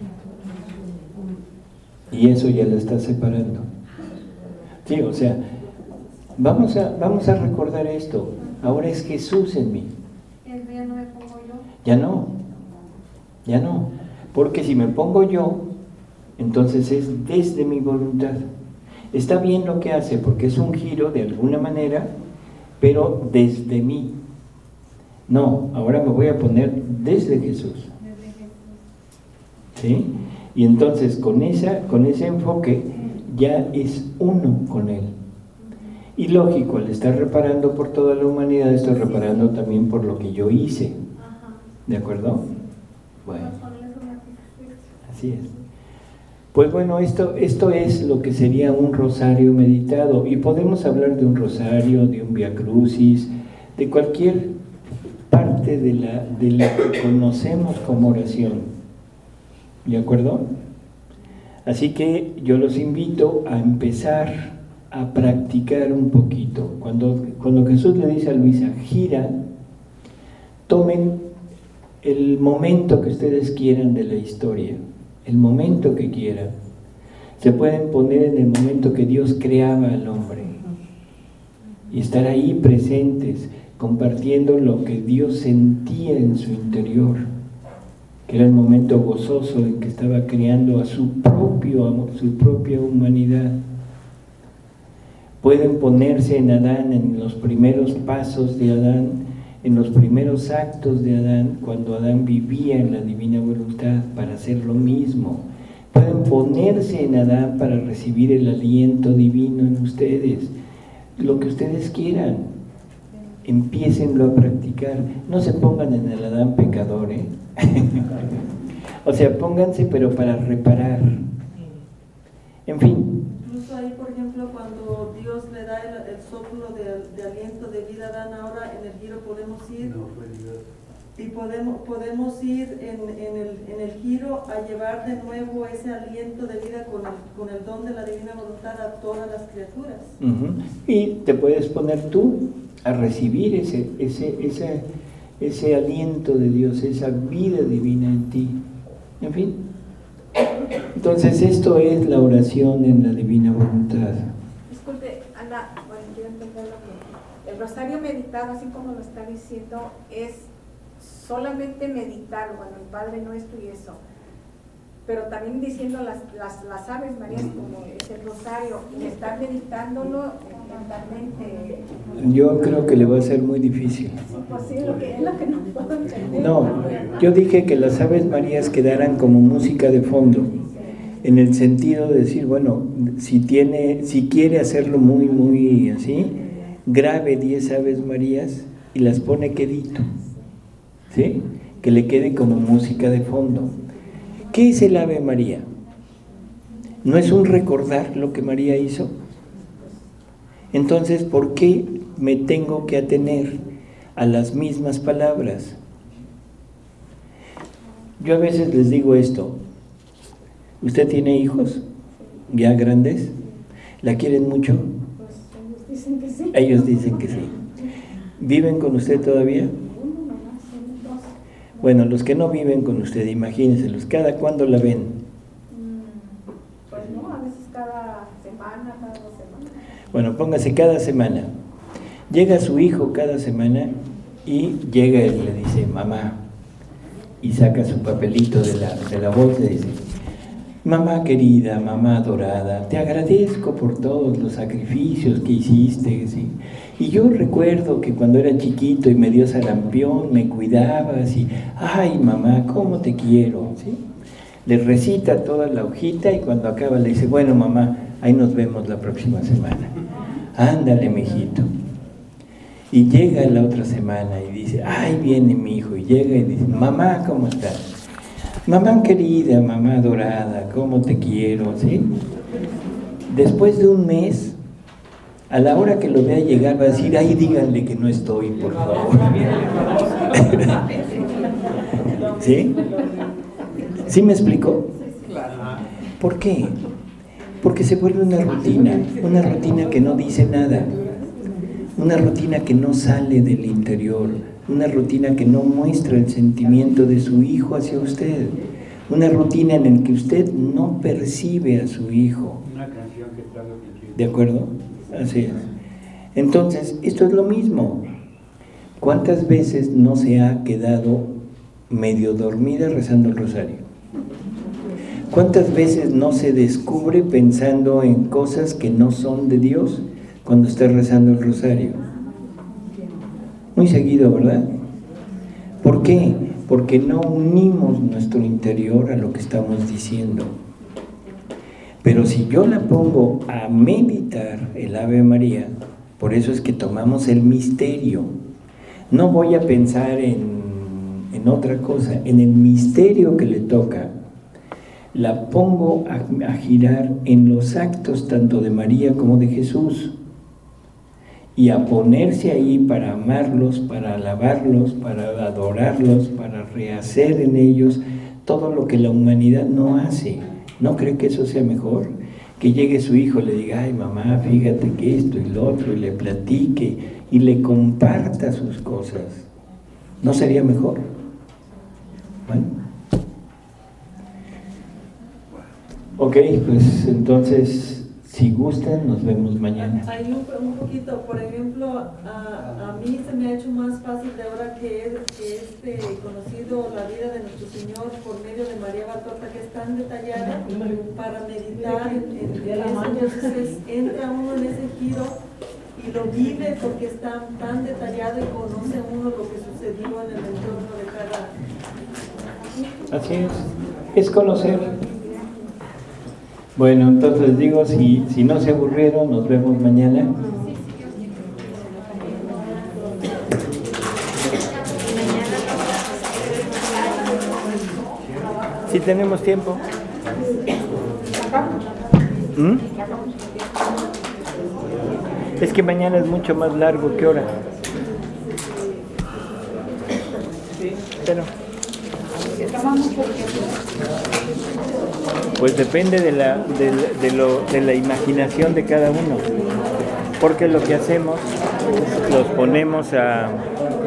Y eso ya lo está separando. Sí, o sea, vamos a, vamos a recordar esto. Ahora es Jesús en mí. Ya no me pongo yo. Ya no, ya no. Porque si me pongo yo, entonces es desde mi voluntad. Está bien lo que hace, porque es un giro de alguna manera, pero desde mí. No, ahora me voy a poner desde Jesús. ¿Sí? Y entonces con, esa, con ese enfoque ya es uno con Él. Y lógico, al estar reparando por toda la humanidad, estoy reparando también por lo que yo hice. ¿De acuerdo? Bueno, así es. Pues bueno, esto, esto es lo que sería un rosario meditado, y podemos hablar de un rosario, de un Via Crucis, de cualquier parte de la, de la que conocemos como oración. ¿De acuerdo? Así que yo los invito a empezar a practicar un poquito. Cuando, cuando Jesús le dice a Luisa, gira, tomen el momento que ustedes quieran de la historia, el momento que quieran. Se pueden poner en el momento que Dios creaba al hombre y estar ahí presentes, compartiendo lo que Dios sentía en su interior, que era el momento gozoso en que estaba creando a su propio, su propia humanidad. Pueden ponerse en Adán, en los primeros pasos de Adán, en los primeros actos de Adán, cuando Adán vivía en la divina voluntad, para hacer lo mismo. Pueden ponerse en Adán para recibir el aliento divino en ustedes. Lo que ustedes quieran, empiécenlo a practicar. No se pongan en el Adán pecador, ¿eh? O sea, pónganse pero para reparar, En fin. Incluso ahí, por ejemplo, cuando Dios le da el, el soplo de, de aliento de vida, dan ahora en el giro podemos ir y podemos, podemos ir en, en, el, en el giro a llevar de nuevo ese aliento de vida con el, con el don de la divina voluntad a todas las criaturas. Uh-huh. Y te puedes poner tú a recibir ese, ese, ese, ese aliento de Dios, esa vida divina en ti. En fin. Entonces esto es la oración en la divina voluntad. Disculpe, Ana, bueno, quiero entender lo que... El rosario meditado, así como lo está diciendo, es solamente meditar, bueno, el Padre Nuestro y eso, pero también diciendo las, las, las Aves Marías como es el rosario, y estar meditándolo mentalmente. Yo creo que le va a ser muy difícil. Sí, pues sí, lo que, es lo que no puedo entender. No, yo dije que las Aves Marías quedaran como música de fondo, en el sentido de decir, bueno, si tiene, si quiere hacerlo muy, muy así, grabe diez Aves Marías y las pone quedito, ¿sí? Que le quede como música de fondo. ¿Qué es el Ave María? ¿No es un recordar lo que María hizo? Entonces, ¿por qué me tengo que atener a las mismas palabras? Yo a veces les digo esto. ¿Usted tiene hijos ya grandes? ¿La quieren mucho? Pues ellos dicen que sí. Ellos dicen que sí. ¿Viven con usted todavía? Bueno, los que no viven con usted, imagínenselos, ¿cada cuándo la ven? Pues no, a veces cada semana, cada dos semanas. Bueno, póngase cada semana. Llega su hijo cada semana y llega y le dice, mamá, y saca su papelito de la, de la bolsa y dice, mamá querida, mamá adorada, te agradezco por todos los sacrificios que hiciste, ¿sí? Y yo recuerdo que cuando era chiquito y me dio sarampión, me cuidabas y, ay mamá, cómo te quiero, ¿sí? Le recita toda la hojita y cuando acaba le dice, bueno mamá, ahí nos vemos la próxima semana. Ándale, mijito. Y llega la otra semana y dice, ay, viene mi hijo, y llega y dice, mamá, ¿cómo estás? Mamá querida, mamá adorada, cómo te quiero, ¿sí? Después de un mes, a la hora que lo vea llegar va a decir, ay, díganle que no estoy, por favor. ¿Sí? ¿Sí me explicó? ¿Por qué? Porque se vuelve una rutina, una rutina que no dice nada, una rutina que no sale del interior, una rutina que no muestra el sentimiento de su hijo hacia usted, una rutina en la que usted no percibe a su hijo. Una canción que está lo que ¿De acuerdo? Así es. Entonces, esto es lo mismo. ¿Cuántas veces no se ha quedado medio dormida rezando el rosario? ¿Cuántas veces no se descubre pensando en cosas que no son de Dios cuando está rezando el rosario? Muy seguido, ¿verdad? ¿Por qué? Porque no unimos nuestro interior a lo que estamos diciendo. Pero si yo la pongo a meditar el Ave María, por eso es que tomamos el misterio. No voy a pensar en, en otra cosa, en el misterio que le toca, la pongo a, a girar en los actos tanto de María como de Jesús y a ponerse ahí para amarlos, para alabarlos, para adorarlos, para rehacer en ellos todo lo que la humanidad no hace. ¿No cree que eso sea mejor? Que llegue su hijo y le diga, ay mamá, fíjate que esto y lo otro, y le platique y le comparta sus cosas. ¿No sería mejor? Bueno. Ok, pues entonces, si gustan, nos vemos mañana. Hay un, un poquito, por ejemplo, a, a mí se me ha hecho más fácil de ahora que he, que este, conocido la vida de nuestro Señor por medio de María Valtorta, que es tan detallada, para meditar en, en eso. Entonces es, entra uno en ese giro y lo vive porque está tan detallado y conoce uno lo que sucedió en el entorno de cada... Así es, es conocer. Bueno, entonces digo, si, si no se aburrieron, nos vemos mañana. Si tenemos tiempo. ¿Mm? Es que mañana es mucho más largo que ahora. Pero, pues depende de la, de, de, lo, de la imaginación de cada uno. Porque lo que hacemos es los ponemos a